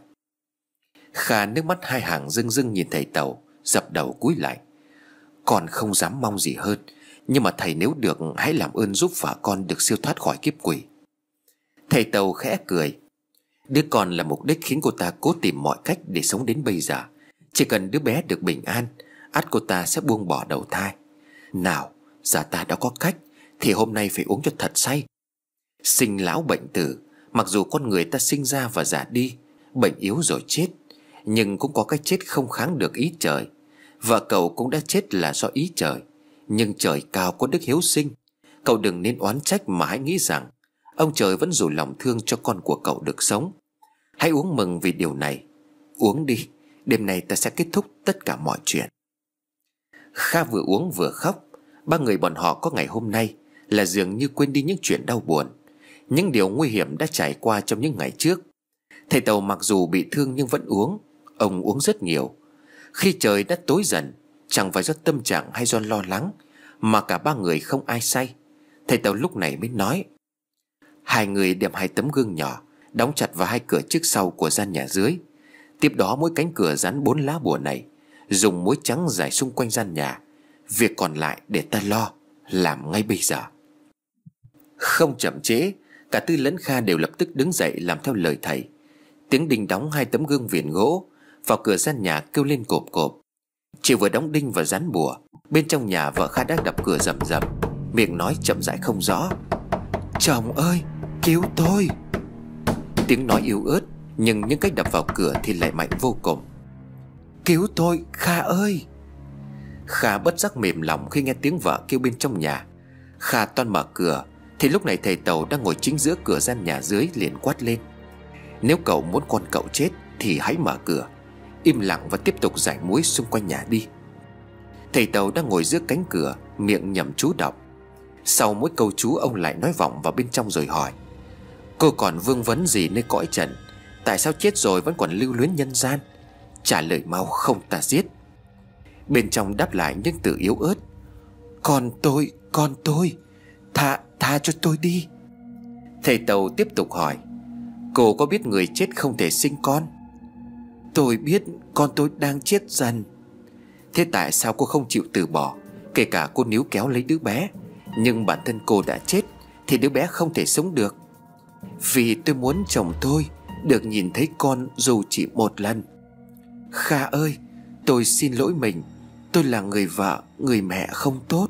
Kha nước mắt hai hàng rưng rưng nhìn thầy Tàu, dập đầu cúi lại: "Con không dám mong gì hơn, nhưng mà thầy nếu được hãy làm ơn giúp vợ con được siêu thoát khỏi kiếp quỷ." Thầy Tàu khẽ cười: "Đứa con là mục đích khiến cô ta cố tìm mọi cách để sống đến bây giờ. Chỉ cần đứa bé được bình an, ắt cô ta sẽ buông bỏ đầu thai. Nào, giờ ta đã có cách, thì hôm nay phải uống cho thật say. Sinh lão bệnh tử, mặc dù con người ta sinh ra và già đi, bệnh yếu rồi chết, nhưng cũng có cái chết không kháng được ý trời. Vợ cậu cũng đã chết là do ý trời, nhưng trời cao có đức hiếu sinh. Cậu đừng nên oán trách mà hãy nghĩ rằng ông trời vẫn rủ lòng thương cho con của cậu được sống. Hãy uống mừng vì điều này. Uống đi, đêm nay ta sẽ kết thúc tất cả mọi chuyện." Kha vừa uống vừa khóc. Ba người bọn họ có ngày hôm nay là dường như quên đi những chuyện đau buồn, những điều nguy hiểm đã trải qua trong những ngày trước. Thầy Tàu mặc dù bị thương nhưng vẫn uống. Ông uống rất nhiều. Khi trời đã tối dần, chẳng phải do tâm trạng hay do lo lắng, mà cả ba người không ai say. Thầy Tàu lúc này mới nói: "Hai người đem hai tấm gương nhỏ đóng chặt vào hai cửa trước sau của gian nhà dưới. Tiếp đó mỗi cánh cửa dán bốn lá bùa này, dùng muối trắng rải xung quanh gian nhà. Việc còn lại để ta lo, làm ngay bây giờ." Không chậm trễ, cả Tư lẫn Kha đều lập tức đứng dậy làm theo lời thầy. Tiếng đinh đóng hai tấm gương viền gỗ vào cửa gian nhà kêu lên cộp cộp. Chỉ vừa đóng đinh và dán bùa, bên trong nhà vợ Kha đang đập cửa rầm rầm, miệng nói chậm rãi không rõ: "Chồng ơi, cứu tôi." Tiếng nói yếu ớt, nhưng những cách đập vào cửa thì lại mạnh vô cùng: "Cứu tôi, Kha ơi." Kha bất giác mềm lòng khi nghe tiếng vợ kêu bên trong nhà. Kha toan mở cửa thì lúc này thầy Tàu đang ngồi chính giữa cửa gian nhà dưới liền quát lên: "Nếu cậu muốn con cậu chết thì hãy mở cửa, im lặng và tiếp tục rải muối xung quanh nhà đi." Thầy Tàu đang ngồi giữa cánh cửa, miệng nhẩm chú đọc. Sau mỗi câu chú ông lại nói vọng vào bên trong rồi hỏi: "Cô còn vương vấn gì nơi cõi trần? Tại sao chết rồi vẫn còn lưu luyến nhân gian? Trả lời mau không ta giết." Bên trong đáp lại những từ yếu ớt: "Con tôi, con tôi, tha, tha cho tôi đi." Thầy Tàu tiếp tục hỏi: "Cô có biết người chết không thể sinh con?" "Tôi biết, con tôi đang chết dần." "Thế tại sao cô không chịu từ bỏ, kể cả cô níu kéo lấy đứa bé, nhưng bản thân cô đã chết thì đứa bé không thể sống được?" "Vì tôi muốn chồng tôi được nhìn thấy con dù chỉ một lần." "Kha ơi, tôi xin lỗi mình. Tôi là người vợ, người mẹ không tốt."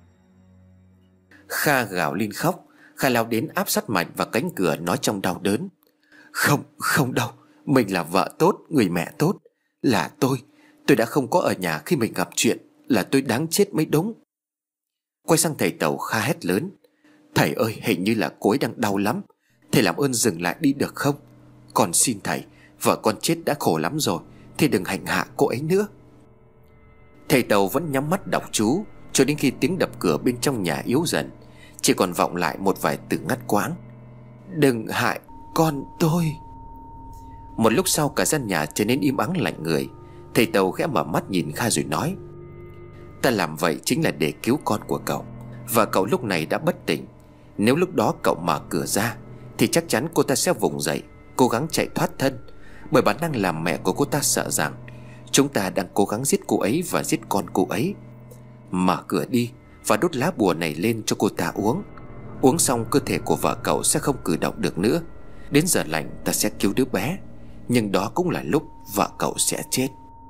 Kha gào lên khóc. Kha lao đến áp sát mạnh vào cánh cửa, nói trong đau đớn: "Không, không đâu, Mình là vợ tốt, người mẹ tốt. Là tôi Tôi đã không có ở nhà khi mình gặp chuyện. Là tôi đáng chết mới đúng. Quay sang thầy Tàu, Kha hét lớn: Thầy ơi, hình như là cô ấy đang đau lắm. Thầy làm ơn dừng lại đi được không? Con xin thầy, vợ con chết đã khổ lắm rồi, thầy đừng hành hạ cô ấy nữa. Thầy Tàu vẫn nhắm mắt đọc chú cho đến khi tiếng đập cửa bên trong nhà yếu dần, chỉ còn vọng lại một vài từ ngắt quãng: Đừng hại con tôi. Một lúc sau cả gian nhà trở nên im ắng lạnh người. Thầy Tàu khẽ mở mắt nhìn Kha rồi nói: Ta làm vậy chính là để cứu con của cậu. Và cậu lúc này đã bất tỉnh. Nếu lúc đó cậu mở cửa ra thì chắc chắn cô ta sẽ vùng dậy, cố gắng chạy thoát thân. Bởi bản năng làm mẹ của cô ta sợ rằng chúng ta đang cố gắng giết cô ấy và giết con cô ấy. Mở cửa đi và đốt lá bùa này lên cho cô ta uống. Uống xong cơ thể của vợ cậu sẽ không cử động được nữa. Đến giờ lành ta sẽ cứu đứa bé. Nhưng đó cũng là lúc vợ cậu sẽ chết.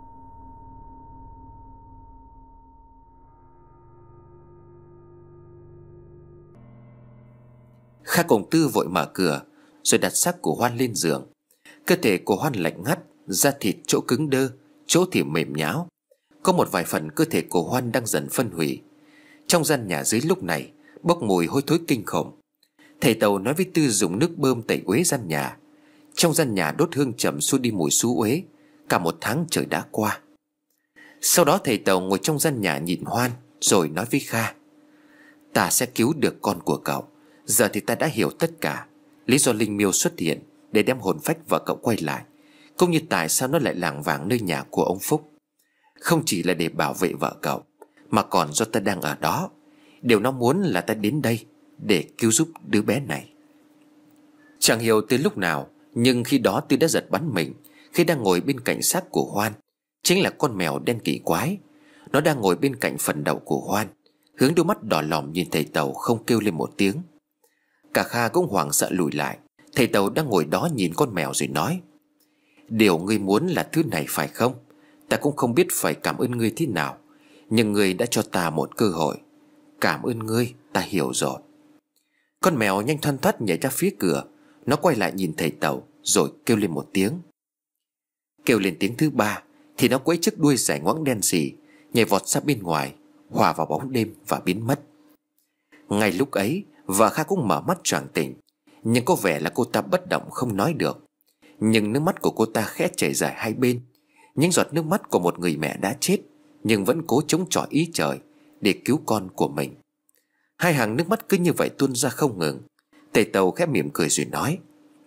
Kha cùng Tư vội mở cửa rồi đặt xác của Hoan lên giường. Cơ thể của Hoan lạnh ngắt, da thịt chỗ cứng đơ, chỗ thì mềm nhão. Có một vài phần cơ thể của Hoan đang dần phân hủy. Trong gian nhà dưới lúc này bốc mùi hôi thối kinh khủng. Thầy Tàu nói với Tư dùng nước bơm tẩy uế gian nhà. Trong gian nhà đốt hương trầm xua đi mùi xú uế. Cả một tháng trời đã qua. Sau đó thầy Tàu ngồi trong gian nhà nhìn Hoan rồi nói với Kha: Ta sẽ cứu được con của cậu. Giờ thì ta đã hiểu tất cả. Lý do linh miêu xuất hiện để đem hồn phách vợ cậu quay lại, cũng như tại sao nó lại lảng vảng nơi nhà của ông Phúc. Không chỉ là để bảo vệ vợ cậu, mà còn do ta đang ở đó. Điều nó muốn là ta đến đây để cứu giúp đứa bé này. Chẳng hiểu từ lúc nào, nhưng khi đó Tư đã giật bắn mình khi đang ngồi bên cạnh xác của Hoan. Chính là con mèo đen kỳ quái. Nó đang ngồi bên cạnh phần đầu của Hoan, hướng đôi mắt đỏ lòm nhìn thầy Tàu, không kêu lên một tiếng. Cả Kha cũng hoảng sợ lùi lại. Thầy Tàu đang ngồi đó nhìn con mèo rồi nói: Điều ngươi muốn là thứ này phải không? Ta cũng không biết phải cảm ơn ngươi thế nào, nhưng ngươi đã cho ta một cơ hội. Cảm ơn ngươi, ta hiểu rồi. Con mèo nhanh thoăn thoắt nhảy ra phía cửa. Nó quay lại nhìn thầy Tàu rồi kêu lên một tiếng. Kêu lên tiếng thứ ba thì nó quẫy chiếc đuôi dài ngoẵng đen sì, nhảy vọt ra bên ngoài, hòa vào bóng đêm và biến mất. Ngay lúc ấy vợ Kha cũng mở mắt choàng tỉnh. Nhưng có vẻ là cô ta bất động không nói được. Nhưng nước mắt của cô ta khẽ chảy dài hai bên. Những giọt nước mắt của một người mẹ đã chết nhưng vẫn cố chống chọi ý trời để cứu con của mình. Hai hàng nước mắt cứ như vậy tuôn ra không ngừng. Thầy Tàu khẽ mỉm cười rồi nói: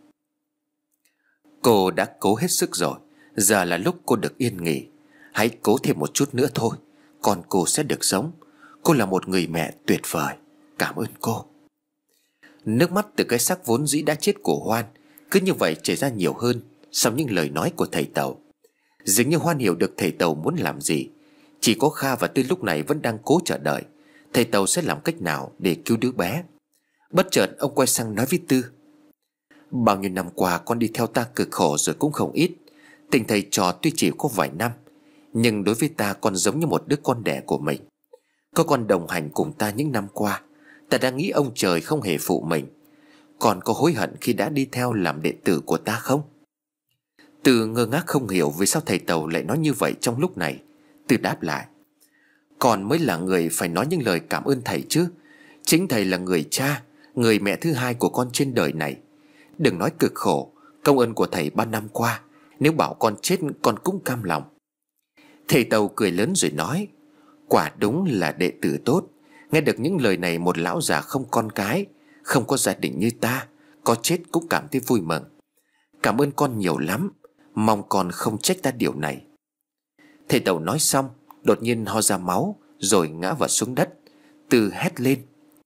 Cô đã cố hết sức rồi. Giờ là lúc cô được yên nghỉ. Hãy cố thêm một chút nữa thôi, con cô sẽ được sống. Cô là một người mẹ tuyệt vời. Cảm ơn cô. Nước mắt từ cái xác vốn dĩ đã chết của Hoan cứ như vậy chảy ra nhiều hơn sau những lời nói của thầy Tàu. Dường như Hoan hiểu được thầy Tàu muốn làm gì. Chỉ có Kha và Tư lúc này vẫn đang cố chờ đợi thầy Tàu sẽ làm cách nào để cứu đứa bé. Bất chợt ông quay sang nói với Tư: Bao nhiêu năm qua con đi theo ta cực khổ rồi cũng không ít. Tình thầy trò tuy chỉ có vài năm, nhưng đối với ta con giống như một đứa con đẻ của mình. Có con đồng hành cùng ta những năm qua, ta đã nghĩ ông trời không hề phụ mình. Còn có hối hận khi đã đi theo làm đệ tử của ta không? Tư ngơ ngác không hiểu vì sao thầy Tàu lại nói như vậy trong lúc này. Tư đáp lại: Con mới là người phải nói những lời cảm ơn thầy chứ. Chính thầy là người cha, người mẹ thứ hai của con trên đời này. Đừng nói cực khổ, công ơn của thầy ba năm qua, nếu bảo con chết con cũng cam lòng. Thầy Tàu cười lớn rồi nói: Quả đúng là đệ tử tốt. Nghe được những lời này một lão già không con cái, không có gia đình như ta, có chết cũng cảm thấy vui mừng. Cảm ơn con nhiều lắm. Mong con không trách ta điều này. Thầy Tàu nói xong đột nhiên ho ra máu rồi ngã vào xuống đất. Tư hét lên: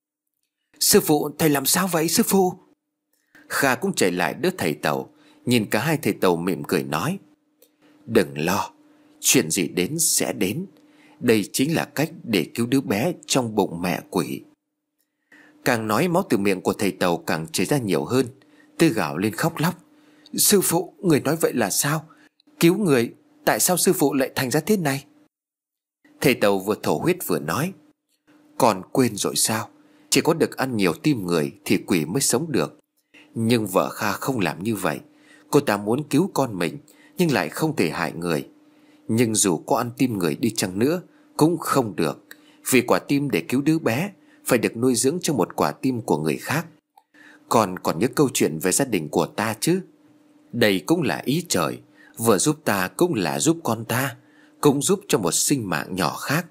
Sư phụ, thầy làm sao vậy sư phụ? Kha cũng chạy lại đỡ thầy Tàu. Nhìn cả hai thầy Tàu mỉm cười nói: Đừng lo, chuyện gì đến sẽ đến. Đây chính là cách để cứu đứa bé trong bụng mẹ quỷ. Càng nói máu từ miệng của thầy Tàu càng chảy ra nhiều hơn. Tư gào lên khóc lóc: Sư phụ, người nói vậy là sao? Cứu người, tại sao sư phụ lại thành ra thế này? Thầy Tàu vừa thổ huyết vừa nói: Con quên rồi sao? Chỉ có được ăn nhiều tim người thì quỷ mới sống được. Nhưng vợ Kha không làm như vậy. Cô ta muốn cứu con mình nhưng lại không thể hại người. Nhưng dù có ăn tim người đi chăng nữa cũng không được, vì quả tim để cứu đứa bé phải được nuôi dưỡng trong một quả tim của người khác. Con còn nhớ câu chuyện về gia đình của ta chứ? Đây cũng là ý trời, vừa giúp ta cũng là giúp con ta, cũng giúp cho một sinh mạng nhỏ khác.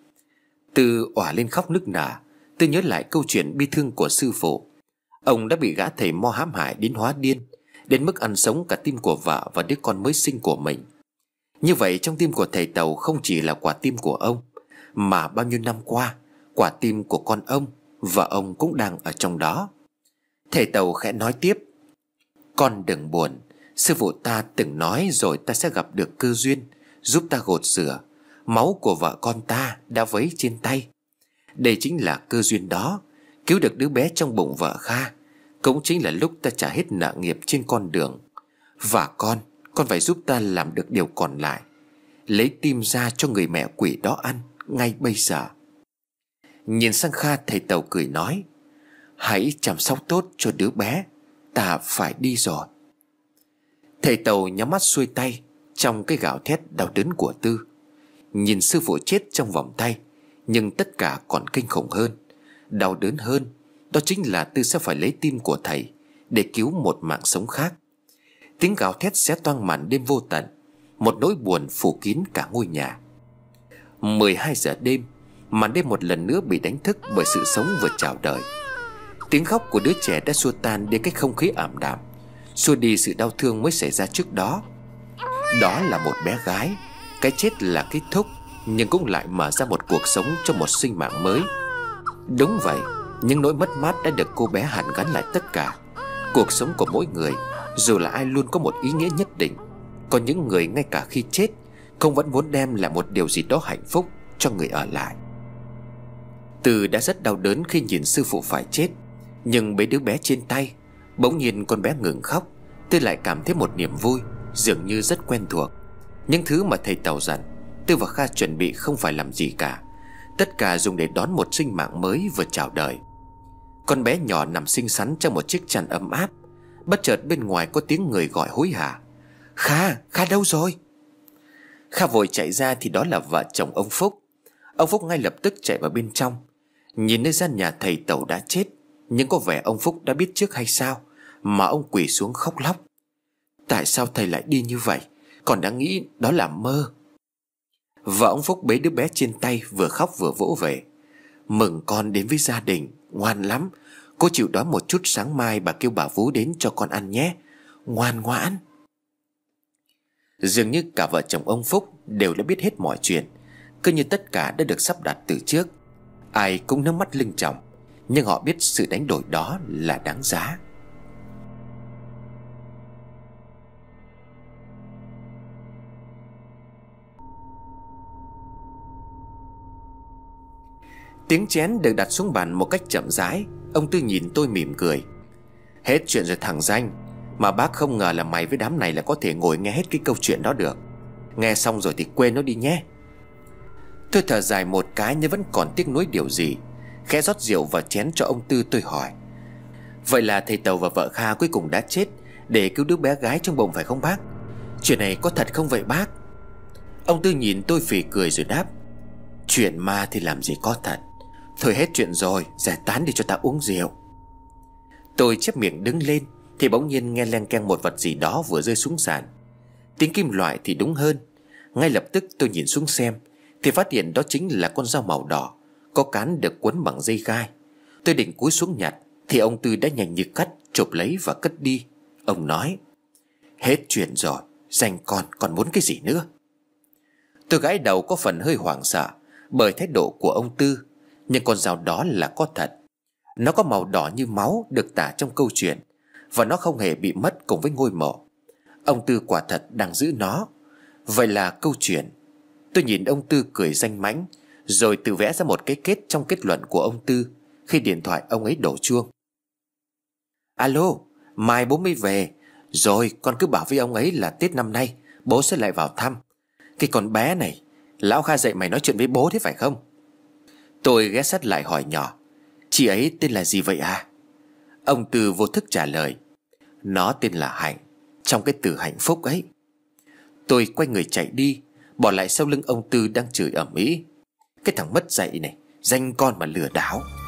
Tư òa lên khóc nức nở. Tư nhớ lại câu chuyện bi thương của sư phụ. Ông đã bị gã thầy mo hãm hại đến hóa điên, đến mức ăn sống cả tim của vợ và đứa con mới sinh của mình. Như vậy trong tim của thầy Tàu không chỉ là quả tim của ông, mà bao nhiêu năm qua quả tim của con ông, vợ ông cũng đang ở trong đó. Thầy Tàu khẽ nói tiếp: Con đừng buồn, sư phụ ta từng nói rồi, ta sẽ gặp được cơ duyên giúp ta gột rửa. Máu của vợ con ta đã vấy trên tay. Đây chính là cơ duyên đó, cứu được đứa bé trong bụng vợ Kha. Cũng chính là lúc ta trả hết nợ nghiệp trên con đường. Và con, con phải giúp ta làm được điều còn lại, lấy tim ra cho người mẹ quỷ đó ăn ngay bây giờ. Nhìn sang Kha, thầy Tàu cười nói: Hãy chăm sóc tốt cho đứa bé, ta phải đi rồi. Thầy Tàu nhắm mắt xuôi tay trong cái gào thét đau đớn của Tư. Nhìn sư phụ chết trong vòng tay, nhưng tất cả còn kinh khủng hơn, đau đớn hơn, đó chính là Tư sẽ phải lấy tim của thầy để cứu một mạng sống khác. Tiếng gào thét xé toang màn đêm vô tận. Một nỗi buồn phủ kín cả ngôi nhà. Mười hai giờ đêm, màn đêm một lần nữa bị đánh thức bởi sự sống vừa chào đời. Tiếng khóc của đứa trẻ đã xua tan đi cái không khí ảm đạm, xua đi sự đau thương mới xảy ra trước đó. Đó là một bé gái. Cái chết là kết thúc, nhưng cũng lại mở ra một cuộc sống cho một sinh mạng mới. Đúng vậy, những nỗi mất mát đã được cô bé hàn gắn lại tất cả. Cuộc sống của mỗi người, dù là ai, luôn có một ý nghĩa nhất định. Có những người ngay cả khi chết không vẫn muốn đem lại một điều gì đó hạnh phúc cho người ở lại. Từ đã rất đau đớn khi nhìn sư phụ phải chết, nhưng bế đứa bé trên tay, bỗng nhiên con bé ngừng khóc. Tư lại cảm thấy một niềm vui dường như rất quen thuộc. Những thứ mà thầy Tàu dặn, Tư và Kha chuẩn bị không phải làm gì cả. Tất cả dùng để đón một sinh mạng mới vừa chào đời. Con bé nhỏ nằm xinh xắn trong một chiếc chăn ấm áp. Bất chợt bên ngoài có tiếng người gọi hối hả: Kha, Kha đâu rồi? Kha vội chạy ra thì đó là vợ chồng ông Phúc. Ông Phúc ngay lập tức chạy vào bên trong. Nhìn nơi gian nhà thầy Tàu đã chết, nhưng có vẻ ông Phúc đã biết trước hay sao mà ông quỳ xuống khóc lóc. Tại sao thầy lại đi như vậy? Còn đã nghĩ đó là mơ. Vợ ông Phúc bế đứa bé trên tay, vừa khóc vừa vỗ về: Mừng con đến với gia đình, ngoan lắm. Cô chịu đói một chút, sáng mai bà kêu bà vú đến cho con ăn nhé, ngoan ngoãn. Dường như cả vợ chồng ông Phúc đều đã biết hết mọi chuyện, cứ như tất cả đã được sắp đặt từ trước. Ai cũng nước mắt lưng tròng, nhưng họ biết sự đánh đổi đó là đáng giá. Tiếng chén được đặt xuống bàn một cách chậm rãi. Ông Tư nhìn tôi mỉm cười: Hết chuyện rồi thằng danh. Mà bác không ngờ là mày với đám này là có thể ngồi nghe hết cái câu chuyện đó được. Nghe xong rồi thì quên nó đi nhé. Tôi thở dài một cái nhưng vẫn còn tiếc nuối điều gì. Khẽ rót rượu vào chén cho ông Tư, tôi hỏi: Vậy là thầy Tàu và vợ Kha cuối cùng đã chết để cứu đứa bé gái trong bụng phải không bác? Chuyện này có thật không vậy bác? Ông Tư nhìn tôi phì cười rồi đáp: Chuyện ma thì làm gì có thật. Thôi hết chuyện rồi, giải tán đi cho ta uống rượu. Tôi chép miệng đứng lên thì bỗng nhiên nghe leng keng một vật gì đó vừa rơi xuống sàn. Tiếng kim loại thì đúng hơn. Ngay lập tức tôi nhìn xuống xem thì phát hiện đó chính là con dao màu đỏ, có cán được quấn bằng dây gai. Tôi định cúi xuống nhặt thì ông Tư đã nhanh như cắt chụp lấy và cất đi. Ông nói: Hết chuyện rồi, danh con còn muốn cái gì nữa? Tôi gãi đầu có phần hơi hoảng sợ bởi thái độ của ông Tư. Nhưng con dao đó là có thật. Nó có màu đỏ như máu được tả trong câu chuyện, và nó không hề bị mất cùng với ngôi mộ. Ông Tư quả thật đang giữ nó. Vậy là câu chuyện. Tôi nhìn ông Tư cười danh mãnh, rồi tự vẽ ra một cái kết trong kết luận của ông Tư khi điện thoại ông ấy đổ chuông. Alo, mai bố mới về. Rồi con cứ bảo với ông ấy là Tết năm nay bố sẽ lại vào thăm. Cái con bé này, lão Kha dạy mày nói chuyện với bố thế phải không? Tôi ghé sát lại hỏi nhỏ: Chị ấy tên là gì vậy à? Ông Tư vô thức trả lời: Nó tên là Hạnh. trong cái từ hạnh phúc ấy. Tôi quay người chạy đi, bỏ lại sau lưng ông Tư đang chửi ầm ĩ: Cái thằng mất dạy này, danh con mà lừa đảo.